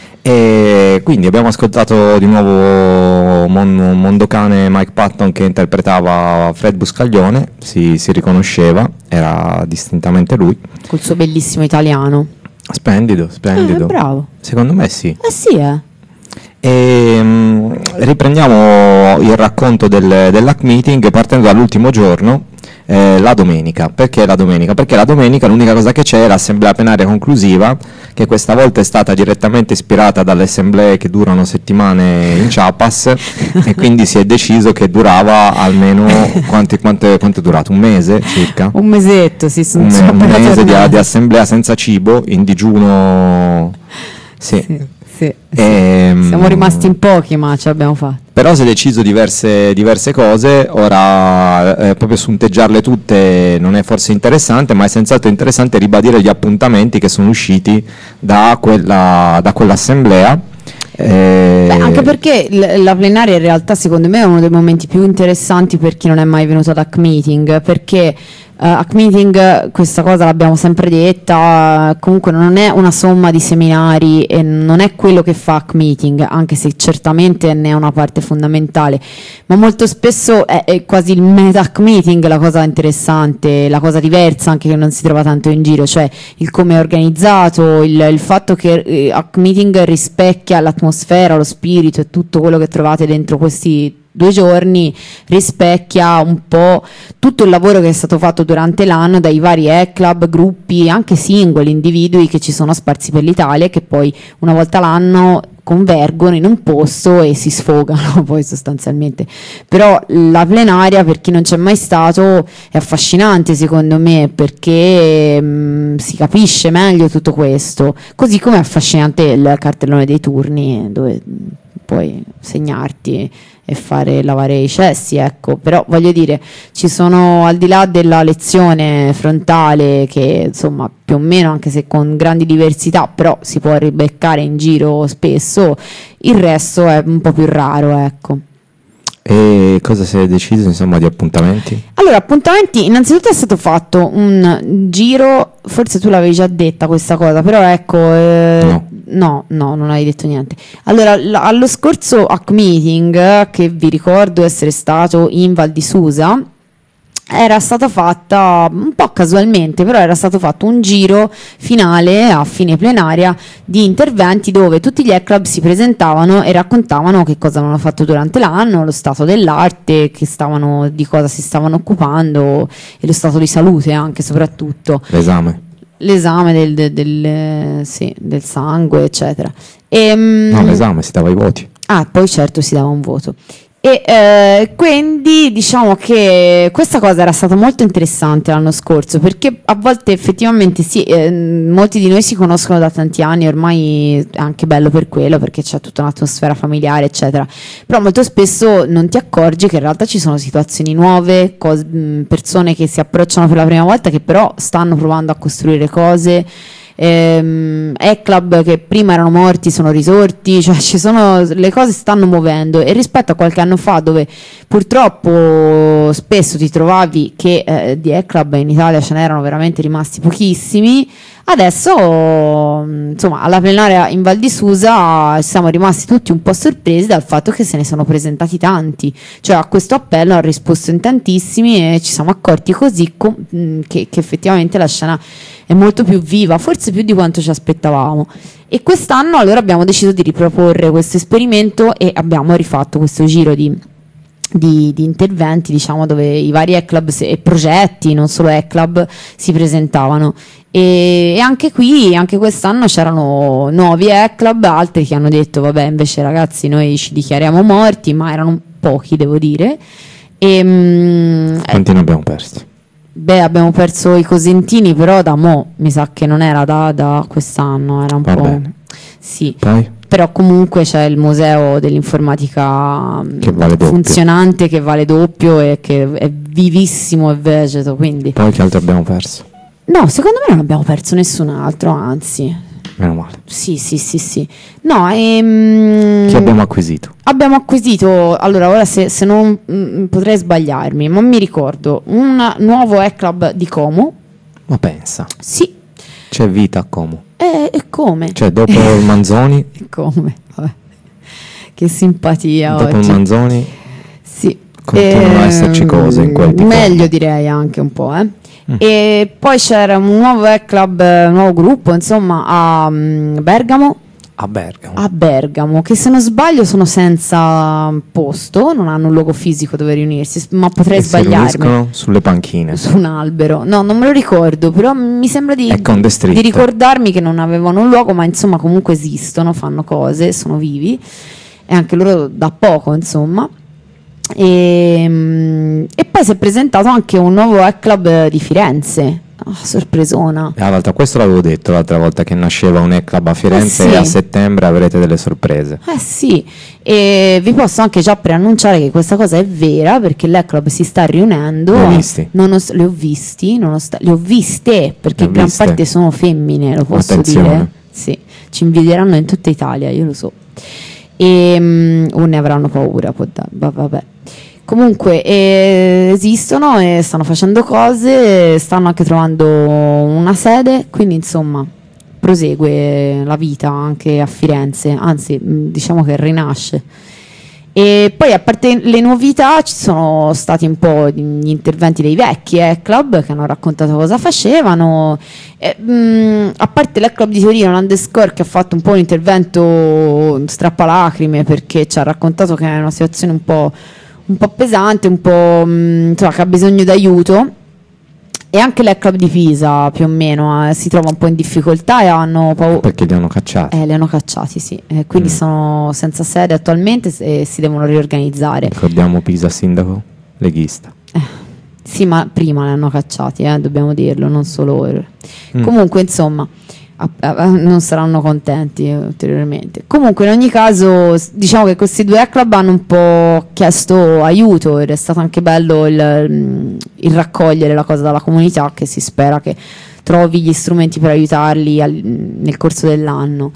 S1: E quindi abbiamo ascoltato di nuovo Mon- Mondocane Mike Patton che interpretava Fred Buscaglione, si, si riconosceva, era distintamente lui.
S2: Col suo bellissimo italiano.
S1: Splendido, splendido.
S2: Eh, bravo.
S1: Secondo me sì.
S2: Eh sì, eh.
S1: E, mh, riprendiamo il racconto del, dell'hack meeting partendo dall'ultimo giorno, eh, la domenica. Perché la domenica? Perché la domenica l'unica cosa che c'è è l'assemblea plenaria conclusiva, che questa volta è stata direttamente ispirata dalle assemblee che durano settimane in Chiapas e quindi si è deciso che durava almeno quanti, quanto, quanto è durato? Un mese circa?
S2: Un mesetto, sì, sono
S1: un,
S2: sono
S1: un mese di,
S2: tornati.
S1: di assemblea senza cibo, in digiuno. Sì.
S2: Sì. Sì,
S1: Ehm,
S2: sì. Siamo rimasti in pochi, ma ce l'abbiamo fatta.
S1: Però si è deciso diverse, diverse cose, ora eh, proprio sunteggiarle tutte non è forse interessante, ma è senz'altro interessante ribadire gli appuntamenti che sono usciti da, quella, da quell'assemblea. Eh,
S2: Beh, anche perché l- la plenaria in realtà secondo me è uno dei momenti più interessanti per chi non è mai venuto ad Hack Meeting, perché uh, Hack Meeting, questa cosa l'abbiamo sempre detta, uh, comunque non è una somma di seminari e non è quello che fa Hack Meeting, anche se certamente ne è una parte fondamentale, ma molto spesso è, è quasi il meta Hack Meeting la cosa interessante, la cosa diversa anche che non si trova tanto in giro, cioè il come è organizzato, il, il fatto che eh, Hack Meeting rispecchia l'atmosfera, lo spirito e tutto quello che trovate dentro questi due giorni, rispecchia un po' tutto il lavoro che è stato fatto durante l'anno dai vari hack club, gruppi, anche singoli, individui che ci sono sparsi per l'Italia e che poi una volta l'anno convergono in un posto e si sfogano poi sostanzialmente. Però la plenaria, per chi non c'è mai stato, è affascinante secondo me, perché mh, si capisce meglio tutto questo, così come è affascinante il cartellone dei turni, dove puoi segnarti e fare lavare i cessi, ecco. Però voglio dire, ci sono, al di là della lezione frontale che insomma più o meno, anche se con grandi diversità, però si può ribeccare in giro spesso, il resto è un po' più raro, ecco.
S1: E cosa si è deciso, insomma, di appuntamenti?
S2: Allora, appuntamenti, innanzitutto è stato fatto un giro, forse tu l'avevi già detta questa cosa, però ecco, eh,
S1: no.
S2: no, no, non hai detto niente. Allora, l- allo scorso A C Meeting, che vi ricordo essere stato in Val di Susa, era stata fatta un po' casualmente, però era stato fatto un giro finale a fine plenaria di interventi dove tutti gli E-Club si presentavano e raccontavano che cosa avevano fatto durante l'anno, lo stato dell'arte, che stavano, di cosa si stavano occupando e lo stato di salute anche soprattutto.
S1: L'esame.
S2: L'esame del, del, del, sì, del sangue, eccetera. E,
S1: no, l'esame, si dava i voti.
S2: Ah, poi certo si dava un voto. E eh, quindi diciamo che questa cosa era stata molto interessante l'anno scorso, perché a volte effettivamente sì, eh, molti di noi si conoscono da tanti anni, ormai è anche bello per quello, perché c'è tutta un'atmosfera familiare eccetera, però molto spesso non ti accorgi che in realtà ci sono situazioni nuove, cos- persone che si approcciano per la prima volta, che però stanno provando a costruire cose, ehm, E-Club che prima erano morti sono risorti, cioè ci sono, le cose si stanno muovendo, e rispetto a qualche anno fa dove purtroppo spesso ti trovavi che eh, di E-Club in Italia ce n'erano veramente rimasti pochissimi, adesso insomma alla plenaria in Val di Susa siamo rimasti tutti un po' sorpresi dal fatto che se ne sono presentati tanti, cioè a questo appello hanno risposto in tantissimi e ci siamo accorti così com- che, che effettivamente la scena è molto più viva, forse più di quanto ci aspettavamo. E quest'anno allora abbiamo deciso di riproporre questo esperimento e abbiamo rifatto questo giro di, di, di interventi, diciamo, dove i vari E-Club e progetti, non solo E-Club, si presentavano. E, e anche qui, anche quest'anno c'erano nuovi E-Club, altri che hanno detto vabbè, invece ragazzi noi ci dichiariamo morti, ma erano pochi, devo dire. E, mh,
S1: quanti ne abbiamo persi?
S2: Beh, abbiamo perso i Cosentini, però da mo' mi sa che non era da, da quest'anno, era un
S1: Va
S2: po'...
S1: bene.
S2: Sì.
S1: Poi?
S2: Però comunque c'è il museo dell'informatica
S1: che vale
S2: funzionante, che vale doppio e che è vivissimo e vegeto, quindi...
S1: Poi che altro abbiamo perso?
S2: No, secondo me non abbiamo perso nessun altro, anzi...
S1: Meno male.
S2: Sì, sì, sì, sì. No, ehm...
S1: Chi abbiamo acquisito?
S2: Abbiamo acquisito, allora ora se, se non mh, potrei sbagliarmi, ma mi ricordo un nuovo E-Club di Como.
S1: Ma pensa.
S2: Sì.
S1: C'è vita a Como.
S2: E, e come?
S1: Cioè dopo il Manzoni.
S2: E come? Vabbè. Che simpatia
S1: dopo
S2: oggi.
S1: il Manzoni.
S2: Sì.
S1: Continuano
S2: ehm,
S1: a esserci cose in quel tipo.
S2: Meglio direi anche un po', eh.
S1: Mm.
S2: E poi c'era un nuovo E-Club, un nuovo gruppo, insomma, a um, Bergamo.
S1: A Bergamo.
S2: A Bergamo, che se non sbaglio sono senza posto, non hanno un luogo fisico dove riunirsi, ma potrei
S1: e si
S2: sbagliarmi.
S1: riuniscono sulle panchine.
S2: Su un albero, no, non me lo ricordo, però mi sembra di,
S1: Ecco, on the street.
S2: di ricordarmi che non avevano un luogo, ma insomma comunque esistono, fanno cose, sono vivi, e anche loro da poco, insomma. E, e poi si è presentato anche un nuovo E-Club di Firenze. Oh, sorpresona.
S1: Ah, l'altra, questo l'avevo detto l'altra volta che nasceva un E-Club a Firenze,
S2: Eh sì.
S1: e a settembre avrete delle sorprese.
S2: Eh sì, e vi posso anche già preannunciare che questa cosa è vera, perché l'E-Club si sta riunendo.
S1: Li hai visti?
S2: Nonost- li ho visti, nonost- le ho viste, perché
S1: Le ho
S2: in gran
S1: viste?
S2: parte sono femmine, lo posso
S1: Attenzione.
S2: dire. Sì, ci invidieranno in tutta Italia, io lo so. E, mm, o ne avranno paura, può da- va- vabbè. Comunque eh, esistono e stanno facendo cose, stanno anche trovando una sede, quindi insomma prosegue la vita anche a Firenze, anzi mh, diciamo che rinasce. E poi, a parte le novità, ci sono stati un po' gli interventi dei vecchi E-Club che hanno raccontato cosa facevano. E, mh, a parte l'E-Club di Torino, l'Undescore, che ha fatto un po' un intervento strappalacrime, perché ci ha raccontato che è una situazione un po' un po' pesante, un po' mh, insomma, che ha bisogno d'aiuto. E anche l'E-Club di Pisa più o meno eh, si trova un po' in difficoltà e hanno paura.
S1: Perché li hanno cacciati.
S2: Eh, li hanno cacciati, sì. Eh, quindi
S1: Mm.
S2: sono senza sede attualmente e si devono riorganizzare.
S1: Ricordiamo Pisa sindaco leghista.
S2: Eh, sì, ma prima li hanno cacciati, eh, dobbiamo dirlo, non solo ora.
S1: Mm.
S2: Comunque, insomma, a, a, non saranno contenti eh, ulteriormente. Comunque in ogni caso diciamo che questi due club hanno un po' chiesto aiuto ed è stato anche bello il, il raccogliere la cosa dalla comunità, che si spera che trovi gli strumenti per aiutarli al, nel corso dell'anno.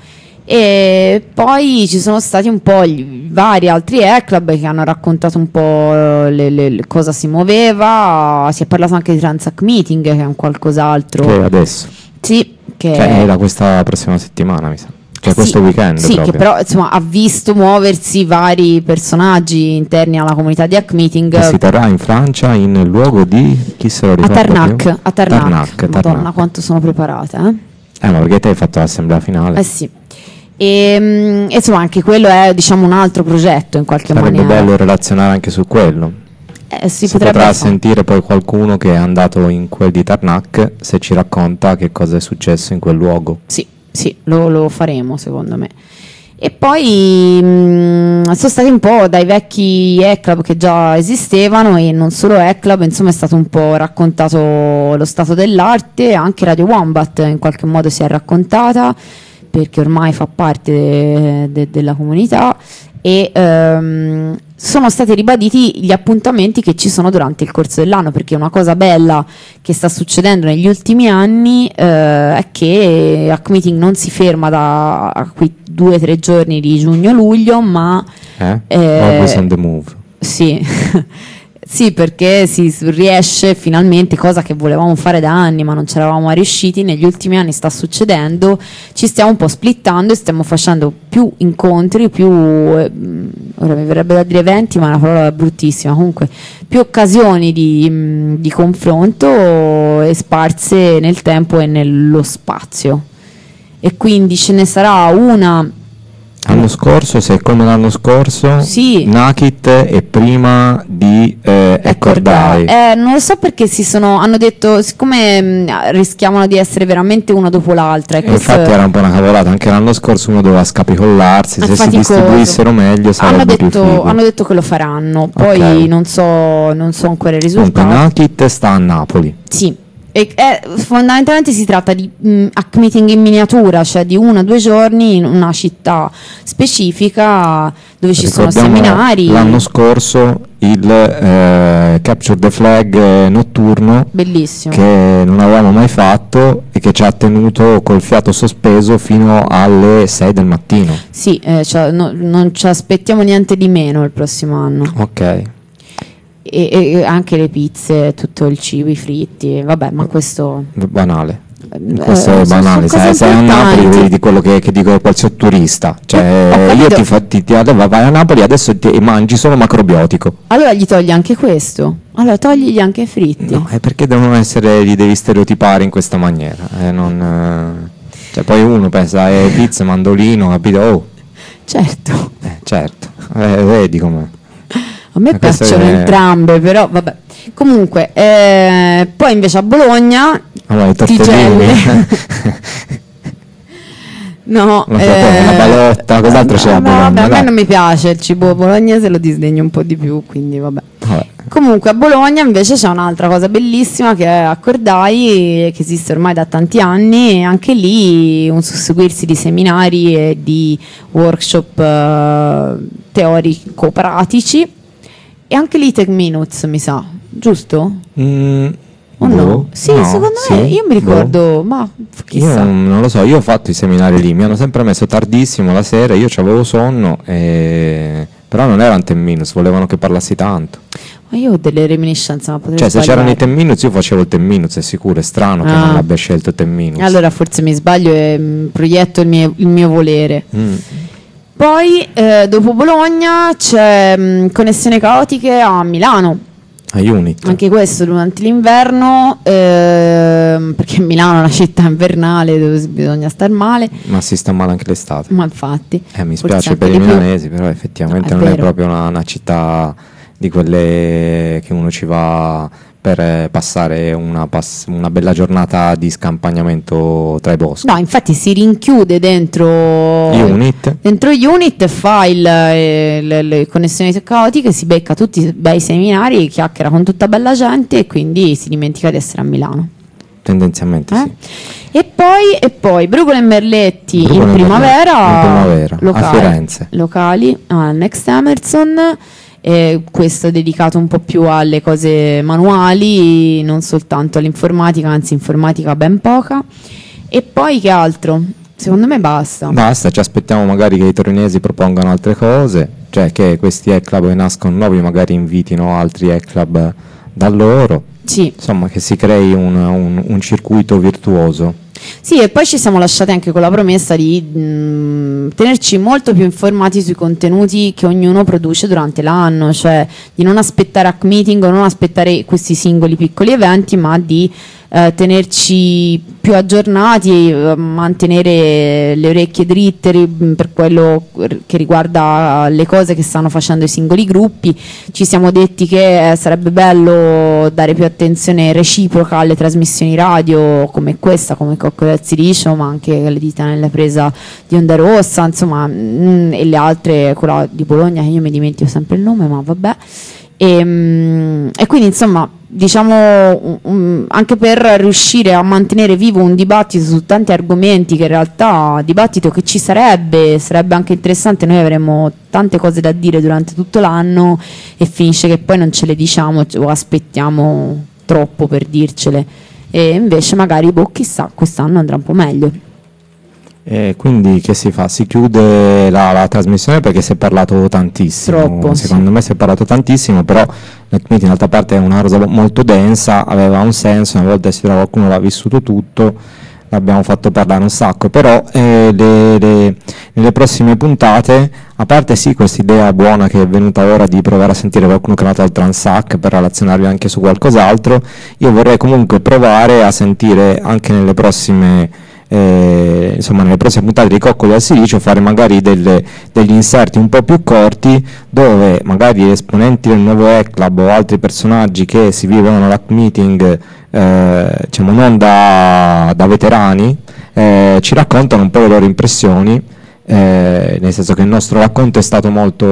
S2: E poi ci sono stati un po' gli vari altri e-club che hanno raccontato un po' le, le, le cosa si muoveva. Si è parlato anche di Transac Meeting, che è un qualcos'altro
S1: che adesso
S2: sì, che
S1: cioè, era questa prossima settimana mi sa, cioè
S2: sì,
S1: questo weekend
S2: sì,
S1: proprio.
S2: che però insomma ha visto muoversi vari personaggi interni alla comunità di Hack Meeting.
S1: Che si terrà in Francia in luogo di chi se lo
S2: a
S1: ricorda
S2: Tarnac,
S1: più?
S2: a Tarnac.
S1: Tarnac,
S2: Madonna,
S1: Tarnac.
S2: quanto sono preparata, eh?
S1: Eh, ma perché te hai fatto l'assemblea finale?
S2: Eh sì. E mh, insomma anche quello è diciamo un altro progetto in qualche
S1: Sarebbe
S2: maniera.
S1: bello relazionare anche su quello.
S2: Eh, si,
S1: Si
S2: potrebbe
S1: potrà
S2: fare.
S1: sentire poi qualcuno che è andato in quel di Tarnac, se ci racconta che cosa è successo in quel luogo.
S2: Sì, sì, lo, lo faremo secondo me. E poi mh, sono stati un po' dai vecchi e-club che già esistevano e non solo e-club, insomma è stato un po' raccontato lo stato dell'arte, anche Radio Wombat in qualche modo si è raccontata perché ormai fa parte de- de- della comunità e ehm, sono stati ribaditi gli appuntamenti che ci sono durante il corso dell'anno, perché una cosa bella che sta succedendo negli ultimi anni eh, è che Hack Meeting non si ferma da a quei due o tre giorni di giugno-luglio, ma
S1: Eh?
S2: Eh,
S1: Always on the move.
S2: sì, sì, perché si s- riesce finalmente, cosa che volevamo fare da anni ma non ci eravamo mai riusciti, negli ultimi anni sta succedendo, ci stiamo un po' splittando e stiamo facendo più incontri, più, eh, mh, ora mi verrebbe da dire eventi ma la parola è bruttissima, comunque più occasioni di, mh, di confronto eh, sparse nel tempo e nello spazio. E quindi ce ne sarà una.
S1: L'anno scorso, se è come l'anno scorso,
S2: Sì.
S1: Nakit e prima di eh, Ecordai.
S2: Eh, non lo so perché si sono, hanno detto, siccome mh, rischiavano di essere veramente una dopo l'altra. E
S1: E
S2: questo
S1: infatti era un po' una cavolata, anche l'anno scorso uno doveva scapicollarsi,
S2: è
S1: se si
S2: faticoso.
S1: distribuissero meglio sarebbe
S2: hanno
S1: più
S2: detto,
S1: figo.
S2: hanno detto che lo faranno, poi
S1: Ok.
S2: non so, non so ancora il
S1: Comunque
S2: risultato.
S1: Nakit sta a Napoli.
S2: Sì. E, eh, fondamentalmente si tratta di mh, hack meeting in miniatura, cioè di uno o due giorni in una città specifica dove ci sono
S1: Ricordiamo
S2: seminari.
S1: l'anno scorso il eh, Capture the Flag eh, notturno
S2: Bellissimo.
S1: che non avevamo mai fatto e che ci ha tenuto col fiato sospeso fino alle sei del mattino.
S2: Sì, eh, cioè, no- non ci aspettiamo niente di meno il prossimo anno.
S1: Ok.
S2: E, e anche le pizze, tutto il cibo, i fritti, vabbè, ma questo
S1: Banale.
S2: eh,
S1: Questo
S2: sono-
S1: è
S2: sono
S1: banale,
S2: cose
S1: sai, sei a Napoli
S2: importanti.
S1: vedi quello che, che dico qualsiasi turista,
S2: Ho
S1: cioè
S2: capito.
S1: io ti, fa, ti, ti allora vai a Napoli adesso ti mangi solo macrobiotico.
S2: Allora gli togli anche questo, allora togligli anche i fritti.
S1: No, è perché devono essere, li devi stereotipare in questa maniera, eh, non, eh, cioè poi uno pensa eh, pizza, mandolino, capito? Oh,
S2: Certo,
S1: eh, certo, eh, vedi com'è.
S2: a me
S1: Ma questo
S2: piacciono
S1: è-
S2: entrambe, però vabbè. Comunque, eh, poi invece a Bologna
S1: Allora, i
S2: tigelle.
S1: tortellini,
S2: No,
S1: La fratelli, la ballotta, cos'altro c'è a
S2: no,
S1: Bologna,
S2: vabbè, a me
S1: dai.
S2: non mi piace il cibo bolognese, lo disdegno un po' di più, quindi vabbè.
S1: vabbè.
S2: Comunque a Bologna invece c'è un'altra cosa bellissima che è Accordai, che esiste ormai da tanti anni, e anche lì un susseguirsi di seminari e di workshop eh, teorico-pratici, e anche lì Tech Minutes mi sa, giusto?
S1: Mm,
S2: O no?
S1: boh,
S2: Sì,
S1: no,
S2: secondo
S1: sì,
S2: me io mi
S1: boh.
S2: ricordo, ma chissà.
S1: Io non lo so, io ho fatto i seminari lì, mi hanno sempre messo tardissimo la sera, io avevo sonno, e... però non erano ten minutes, volevano che parlassi tanto.
S2: Ma io ho delle reminiscenze, ma potrei
S1: Cioè se c'erano i
S2: sbagliare.
S1: ten minutes io facevo il ten minutes, è sicuro, è strano che
S2: Ah.
S1: non abbia scelto il ten minutes.
S2: Allora forse mi sbaglio e mm, proietto il mio, il mio volere.
S1: Mm.
S2: Poi eh, dopo Bologna c'è mh, Connessione Caotiche a Milano,
S1: A Unit.
S2: anche questo durante l'inverno, ehm, perché Milano è una città invernale dove s- bisogna star male,
S1: Ma si sta male anche l'estate.
S2: ma infatti.
S1: Eh, mi
S2: forse
S1: spiace
S2: anche
S1: per i
S2: di più.
S1: milanesi, però effettivamente
S2: No, è
S1: non è
S2: vero.
S1: proprio una, una città di quelle che uno ci va per eh, passare una, pass- una bella giornata di scampagnamento tra i boschi.
S2: No, infatti si rinchiude dentro
S1: Unit.
S2: dentro Unit e fa il, eh, le, le connessioni caotiche, si becca tutti i bei seminari, chiacchiera con tutta bella gente e quindi si dimentica di essere a Milano.
S1: tendenzialmente
S2: Eh?
S1: sì.
S2: E poi, e poi Brucola e Merletti
S1: Brucola
S2: in
S1: e
S2: primavera,
S1: Merletti, in primavera, a
S2: locali,
S1: Firenze.
S2: locali al Next Emerson, e questo è dedicato un po' più alle cose manuali, non soltanto all'informatica, anzi informatica ben poca. E poi che altro? Secondo me basta.
S1: Basta, ci aspettiamo magari che i torinesi propongano altre cose, cioè che questi e-club che nascono nuovi magari invitino altri e-club da loro,
S2: Sì.
S1: insomma che si crei un, un, un circuito virtuoso.
S2: Sì, e poi ci siamo lasciati anche con la promessa di mh, tenerci molto più informati sui contenuti che ognuno produce durante l'anno, cioè di non aspettare Hack Meeting o non aspettare questi singoli piccoli eventi, ma di eh, tenerci più aggiornati, eh, mantenere le orecchie dritte ri- per quello che riguarda le cose che stanno facendo i singoli gruppi. Ci siamo detti che eh, sarebbe bello dare più attenzione reciproca alle trasmissioni radio come questa, come Coccole al Silicio, ma anche le dita nella presa di Onda Rossa, insomma, mh, e le altre, quella di Bologna che io mi dimentico sempre il nome, ma vabbè. E, mh, e quindi insomma diciamo um, anche per riuscire a mantenere vivo un dibattito su tanti argomenti, che in realtà dibattito che ci sarebbe sarebbe anche interessante, noi avremmo tante cose da dire durante tutto l'anno e finisce che poi non ce le diciamo o aspettiamo troppo per dircele, e invece magari boh, chissà, quest'anno andrà un po' meglio.
S1: E quindi che si fa? Si chiude la, la trasmissione perché si è parlato tantissimo.
S2: Troppo,
S1: secondo
S2: sì.
S1: me si è parlato tantissimo, però in realtà parte è una cosa molto densa, aveva un senso, una volta si trova qualcuno l'ha vissuto tutto, l'abbiamo fatto parlare un sacco, però eh, le, le, nelle prossime puntate, a parte sì questa idea buona che è venuta ora di provare a sentire qualcuno che è nato al Transac per relazionarvi anche su qualcos'altro, io vorrei comunque provare a sentire anche nelle prossime Eh, insomma nelle prossime puntate di Coccoli al Silicio fare magari delle, degli inserti un po' più corti dove magari esponenti del nuovo e-club o altri personaggi che si vivono l'hack meeting eh, diciamo non da, da veterani eh, ci raccontano un po' le loro impressioni, eh, nel senso che il nostro racconto è stato molto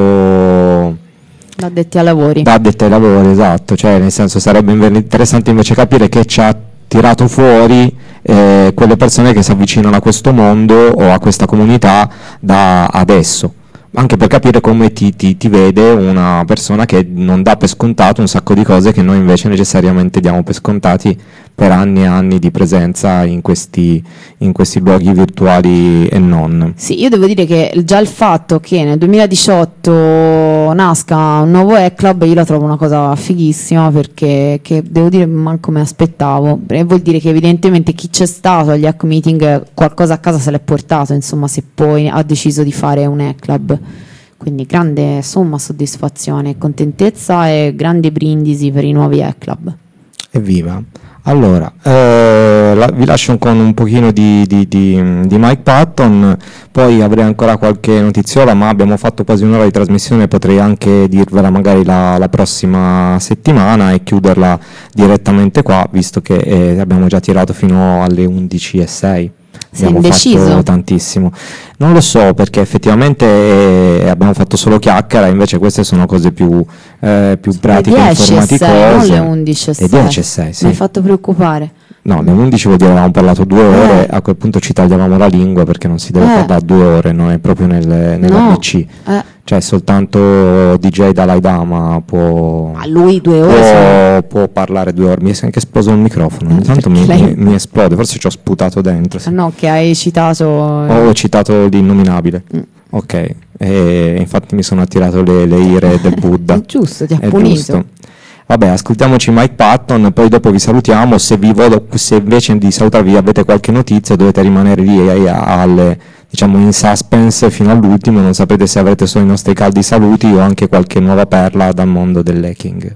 S2: Da addetti ai lavori.
S1: da addetti ai lavori, esatto, cioè nel senso sarebbe interessante invece capire che ci ha tirato fuori eh, quelle persone che si avvicinano a questo mondo o a questa comunità da adesso, anche per capire come ti, ti, ti vede una persona che non dà per scontato un sacco di cose che noi invece necessariamente diamo per scontati per anni e anni di presenza in questi, in questi luoghi virtuali e non.
S2: Sì, io devo dire che già il fatto che nel duemiladiciotto nasca un nuovo e-club io la trovo una cosa fighissima, perché che devo dire manco me aspettavo, e vuol dire che evidentemente chi c'è stato agli hack meeting qualcosa a casa se l'è portato, insomma, se poi ha deciso di fare un e-club. Quindi grande somma soddisfazione, contentezza e grandi brindisi per i nuovi e-club.
S1: Evviva! Allora, eh, la, vi lascio con un pochino di, di, di, di Mike Patton, poi avrei ancora qualche notiziola, ma abbiamo fatto quasi un'ora di trasmissione, potrei anche dirvela magari la, la prossima settimana e chiuderla direttamente qua, visto che eh, abbiamo già tirato fino alle undici e sei.
S2: Sei
S1: Abbiamo
S2: indeciso?
S1: fatto tantissimo, non lo so, perché effettivamente eh, abbiamo fatto solo chiacchiera, invece queste sono cose più, eh, più pratiche,
S2: Le dieci e sei, non
S1: informaticose.
S2: le undici e sei.
S1: Le dieci e sei, sì.
S2: Mi hai fatto preoccupare.
S1: No, alle undici vuol dire avevamo parlato due ore,
S2: Eh.
S1: a quel punto ci tagliavamo la lingua perché non si deve
S2: Eh.
S1: parlare due ore, non è proprio nel, nella
S2: No.
S1: B C,
S2: Eh.
S1: cioè soltanto D J Dalai Lama può,
S2: A lui due ore sono...
S1: può, può parlare due ore. Mi è anche esploso il microfono,
S2: Eh,
S1: ogni tanto mi,
S2: perché lei-
S1: mi, mi esplode, forse ci ho sputato dentro. Sì.
S2: Ah, no, che hai citato...
S1: Ho citato l'innominabile,
S2: Mm.
S1: ok, e infatti mi sono attirato le, le ire del Buddha.
S2: È giusto, ti ha
S1: È
S2: punito.
S1: giusto. Vabbè, ascoltiamoci Mike Patton, poi dopo vi salutiamo. Se, vi voglio, se invece di salutarvi avete qualche notizia, dovete rimanere lì eh, alle, diciamo in suspense fino all'ultimo, non sapete se avrete solo i nostri caldi saluti o anche qualche nuova perla dal mondo dell'hacking.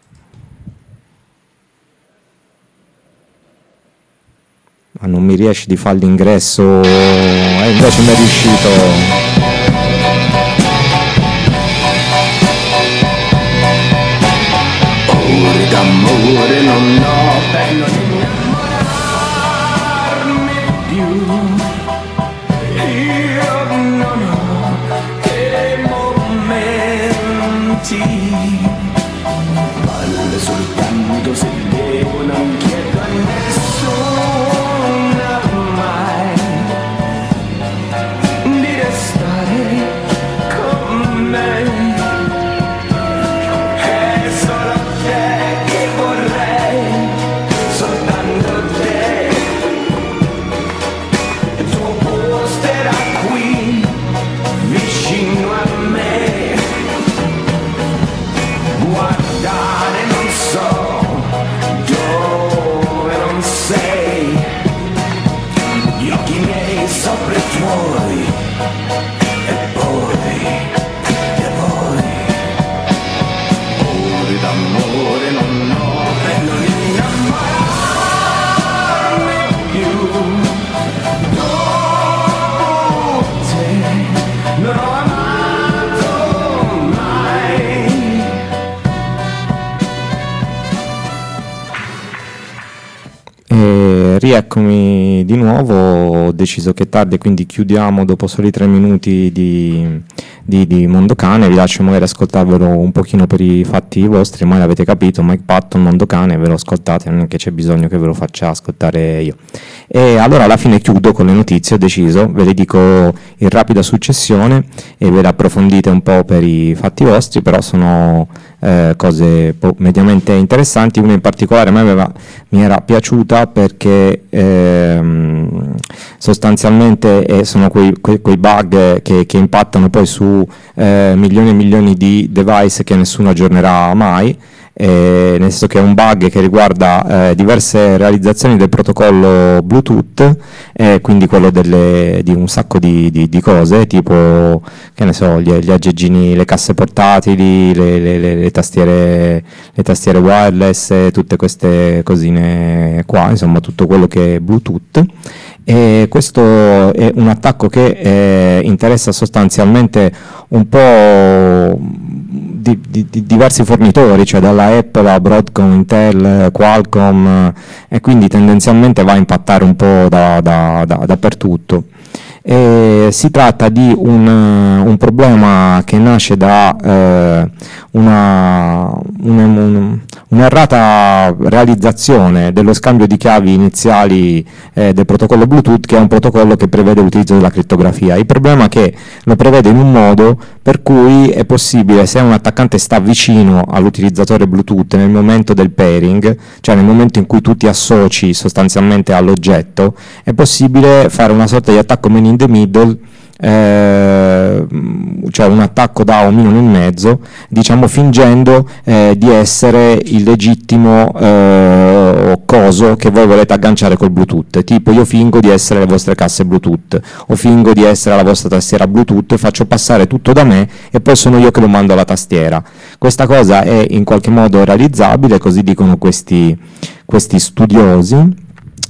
S1: Ma non mi riesci di fare l'ingresso, e invece mi è riuscito.
S3: Ore d'amore non ho bello di innamorarmi più. Io non ho che momenti. Palle soltanto se devo, non chiedo a nessuno. poi, e poi, e poi, ore d'amore non ho per non innamorarmi più. Dopo te non ho amato mai.
S1: E rieccomi di nuovo, ho deciso che è tardi, quindi chiudiamo dopo soli tre minuti di, di, di Mondocane. Vi lascio magari ascoltarvelo un pochino per i fatti vostri, mai l'avete capito, Mike Patton, Mondocane, ve lo ascoltate, non è che c'è bisogno che ve lo faccia ascoltare io. E allora alla fine chiudo con le notizie, ho deciso, ve le dico in rapida successione e ve le approfondite un po' per i fatti vostri, però sono eh, cose po- mediamente interessanti. Una in particolare a me aveva, mi era piaciuta perché ehm, sostanzialmente eh, sono quei, quei, quei bug che, che impattano poi su eh, milioni e milioni di device che nessuno aggiornerà mai. Eh, nel senso che è un bug che riguarda eh, diverse realizzazioni del protocollo Bluetooth, eh, quindi quello delle, di un sacco di, di, di cose, tipo che ne so, gli, gli aggeggini, le casse portatili, le, le, le, le tastiere le tastiere wireless, tutte queste cosine qua, insomma tutto quello che è Bluetooth. E questo è un attacco che eh, interessa sostanzialmente un po' di, di, di diversi fornitori, cioè dalla Apple a Broadcom, Intel, Qualcomm, eh, e quindi tendenzialmente va a impattare un po' da, da, da, dappertutto. E si tratta di un, un problema che nasce da eh, una, un, un, un'errata realizzazione dello scambio di chiavi iniziali eh, del protocollo Bluetooth, che è un protocollo che prevede l'utilizzo della crittografia. Il problema è che lo prevede in un modo per cui è possibile, se un attaccante sta vicino all'utilizzatore Bluetooth nel momento del pairing, cioè nel momento in cui tu ti associ sostanzialmente all'oggetto, è possibile fare una sorta di attacco man in the middle, eh, cioè un attacco da omino nel mezzo, diciamo fingendo eh, di essere il legittimo eh, coso che voi volete agganciare col Bluetooth. Tipo, io fingo di essere le vostre casse Bluetooth o fingo di essere la vostra tastiera Bluetooth e faccio passare tutto da me e poi sono io che lo mando alla tastiera. Questa cosa è in qualche modo realizzabile, così dicono questi, questi studiosi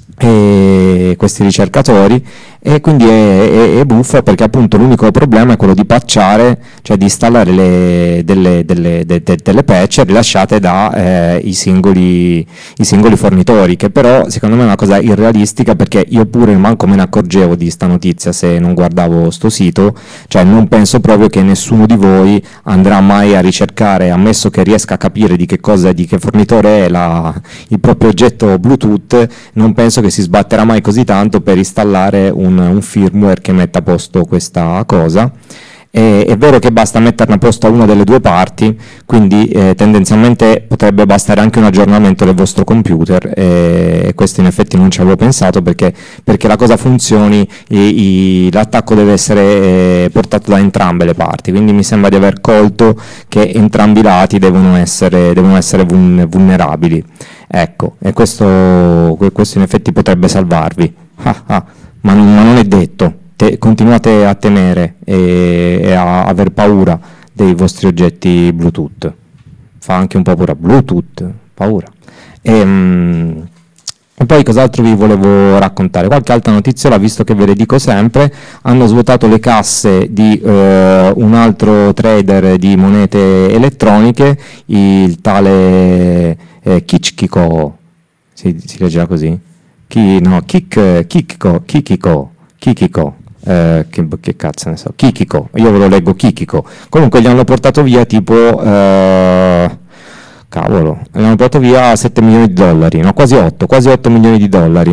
S1: e questi ricercatori, e quindi è, è, è buffo perché appunto l'unico problema è quello di patchare, cioè di installare le, delle, delle, de, de, delle patch rilasciate da eh, i, singoli, i singoli fornitori, che però secondo me è una cosa irrealistica, perché io pure manco me ne accorgevo di sta notizia se non guardavo sto sito, cioè non penso proprio che nessuno di voi andrà mai a ricercare, ammesso che riesca a capire di che cosa, di che fornitore è la, il proprio oggetto Bluetooth, non penso che si sbatterà mai così tanto per installare un un firmware che metta a posto questa cosa. E, è vero che basta metterne a posto a una delle due parti, quindi eh, tendenzialmente potrebbe bastare anche un aggiornamento del vostro computer, e, e questo in effetti non ci avevo pensato, perché, perché la cosa funzioni i, i, l'attacco deve essere eh, portato da entrambe le parti, quindi mi sembra di aver colto che entrambi i lati devono essere, devono essere vulnerabili. Ecco, e questo, questo in effetti potrebbe salvarvi. Ah, ah. Ma non, ma non è detto. Te, continuate a temere e, e a aver paura dei vostri oggetti Bluetooth. Fa anche un po' paura. Bluetooth, paura. E, um, e poi cos'altro vi volevo raccontare? Qualche altra notizia, visto che ve le dico sempre. Hanno svuotato le casse di uh, un altro trader di monete elettroniche, il tale eh, Kichiko. Si, si leggerà così? Chi, no, Kik, Kikiko, Kikiko, Kikiko, eh, che, che cazzo ne so, Kikiko, io ve lo leggo Kikiko. Comunque gli hanno portato via tipo, eh, cavolo, gli hanno portato via sette milioni di dollari, no, quasi otto, quasi otto milioni di dollari.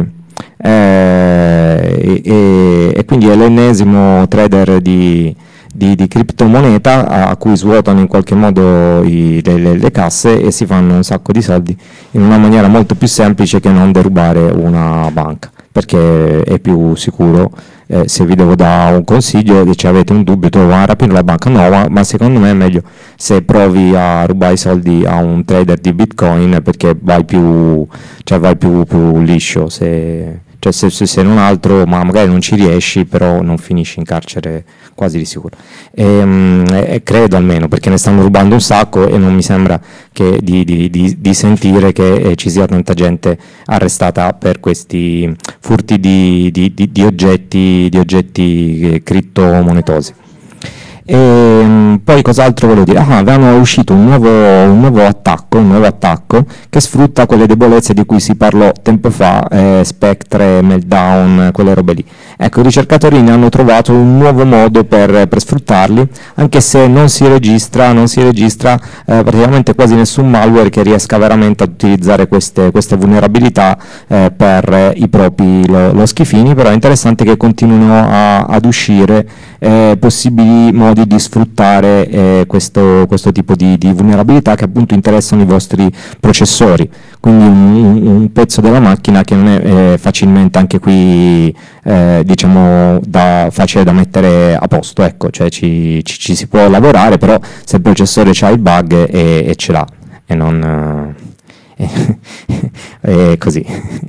S1: Eh, e, e quindi è l'ennesimo trader di, di, di criptomoneta a, a cui svuotano in qualche modo i, le, le, le casse e si fanno un sacco di soldi in una maniera molto più semplice che non derubare una banca, perché è più sicuro. Eh, se vi devo dare un consiglio, se avete un dubbio, tu vai a rapire la banca, no, ma, ma secondo me è meglio se provi a rubare i soldi a un trader di Bitcoin, perché vai più, cioè vai più, più liscio, se, cioè se, se, se non altro, ma magari non ci riesci, però non finisci in carcere quasi di sicuro. E, e credo almeno, perché ne stanno rubando un sacco e non mi sembra che di, di, di, di sentire che eh, ci sia tanta gente arrestata per questi furti di, di, di, di oggetti, di oggetti eh, criptomonetosi. E um, poi cos'altro volevo dire? Ah, avevano uscito un nuovo, un nuovo attacco, un nuovo attacco che sfrutta quelle debolezze di cui si parlò tempo fa, eh, Spectre, Meltdown, quelle robe lì. Ecco, i ricercatori ne hanno trovato un nuovo modo per, per sfruttarli, anche se non si registra, non si registra eh, praticamente quasi nessun malware che riesca veramente ad utilizzare queste, queste vulnerabilità eh, per i propri lo, lo schifini, però è interessante che continuino a, ad uscire eh, possibili modi di sfruttare eh, questo, questo tipo di, di vulnerabilità che appunto interessano i vostri processori, quindi un, un pezzo della macchina che non è eh, facilmente anche qui eh, diciamo da, facile da mettere a posto, ecco, cioè ci, ci, ci si può lavorare, però se il processore ha il bug e, e ce l'ha e non eh, è così.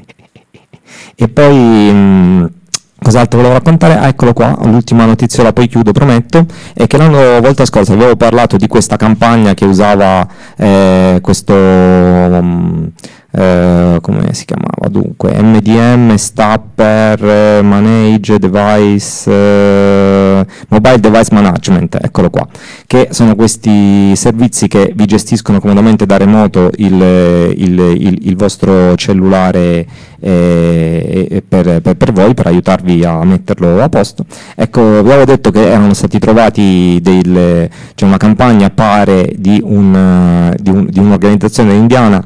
S1: E poi mh, cos'altro volevo raccontare? Ah, eccolo qua, l'ultima notizia, poi chiudo, prometto, è che l'anno volta scorsa avevo parlato di questa campagna che usava eh, questo, um, eh, come si chiamava, dunque, M D M, Stapper, eh, Manage Device, eh, Mobile Device Management, eccolo qua, che sono questi servizi che vi gestiscono comodamente da remoto il, il, il, il vostro cellulare eh, per, per, per voi, per aiutarvi a metterlo a posto. Ecco, vi avevo detto che erano stati trovati del, cioè una campagna pare di, un, di, un, di un'organizzazione indiana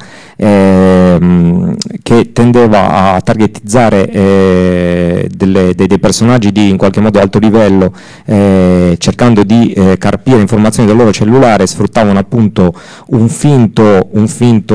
S1: eh, che tendeva a targetizzare eh, delle, dei, dei personaggi di in qualche modo alto livello eh, cercando di eh, carpire informazioni del loro cellulare. Sfruttavano appunto un finto, un finto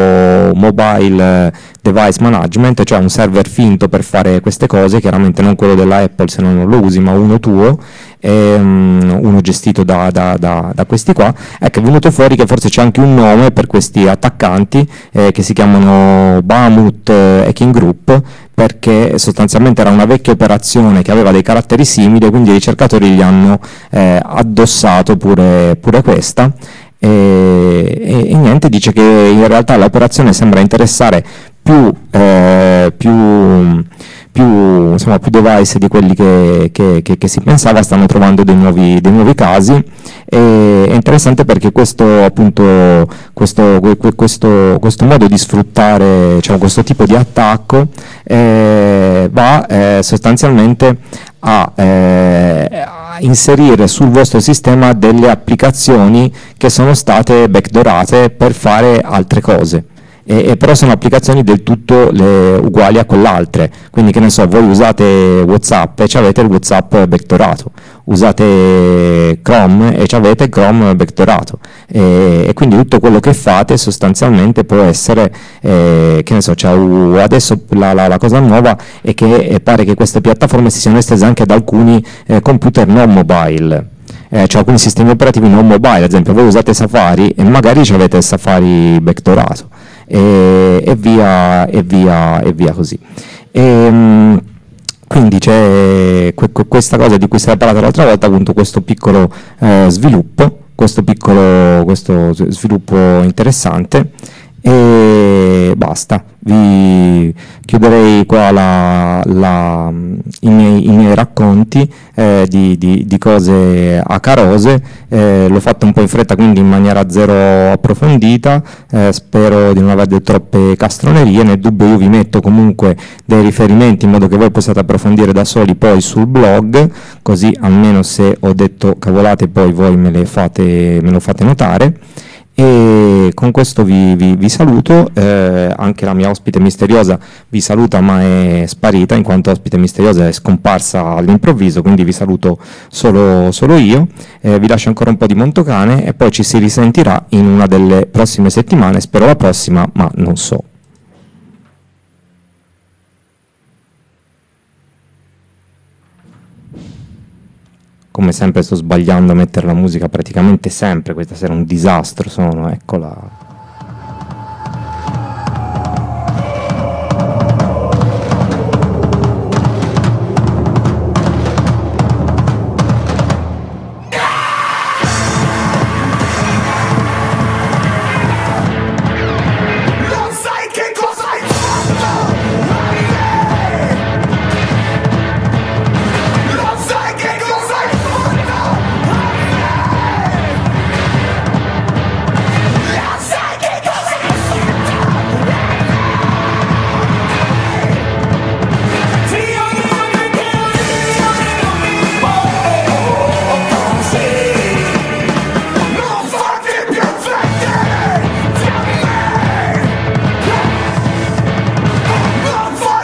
S1: mobile device management, cioè un server finto per fare queste cose, chiaramente non quello della Apple se non lo usi, ma uno tuo, ehm, uno gestito da, da, da, da questi qua. Ecco, è venuto fuori che forse c'è anche un nome per questi attaccanti eh, che si chiamano Bahamut eh, Hacking Group, perché sostanzialmente era una vecchia operazione che aveva dei caratteri simili, quindi i ricercatori gli hanno eh, addossato pure, pure questa. E, e, e niente, dice che in realtà l'operazione sembra interessare più, eh, più, più, insomma, più device di quelli che, che, che, che si pensava. Stanno trovando dei nuovi, dei nuovi casi, e è interessante perché questo, appunto, questo, questo, questo modo di sfruttare, diciamo, questo tipo di attacco eh, va eh, sostanzialmente a, eh, a inserire sul vostro sistema delle applicazioni che sono state backdoorate per fare altre cose. E, e però sono applicazioni del tutto le, uguali a quell'altre, quindi che ne so, voi usate WhatsApp e ci avete il WhatsApp backdoorato, usate Chrome e ci avete Chrome backdoorato, e, e quindi tutto quello che fate sostanzialmente può essere, eh, che ne so, cioè, uh, adesso la, la, la cosa nuova è che eh, pare che queste piattaforme si siano estese anche ad alcuni eh, computer non mobile. Eh, cioè alcuni sistemi operativi non mobile, ad esempio voi usate Safari e magari ci avete Safari backdoorato e, e via e via e via così. E, mh, quindi c'è que- questa cosa di cui si era parlato l'altra volta, appunto questo piccolo eh, sviluppo, questo piccolo questo sviluppo interessante. E basta, vi chiuderei qua la, la, i, miei, i miei racconti eh, di, di, di cose acarose. Eh, l'ho fatto un po' in fretta, quindi in maniera zero approfondita, eh, spero di non aver detto troppe castronerie. Nel dubbio io vi metto comunque dei riferimenti in modo che voi possiate approfondire da soli poi sul blog, così almeno se ho detto cavolate poi voi me le fate, me lo fate notare. E con questo vi, vi, vi saluto, eh, anche la mia ospite misteriosa vi saluta ma è sparita, in quanto ospite misteriosa è scomparsa all'improvviso, quindi vi saluto solo, solo io, eh, vi lascio ancora un po' di Montocane e poi ci si risentirà in una delle prossime settimane, spero la prossima, ma non so. Come sempre sto sbagliando a mettere la musica praticamente sempre, questa sera un disastro sono, eccola.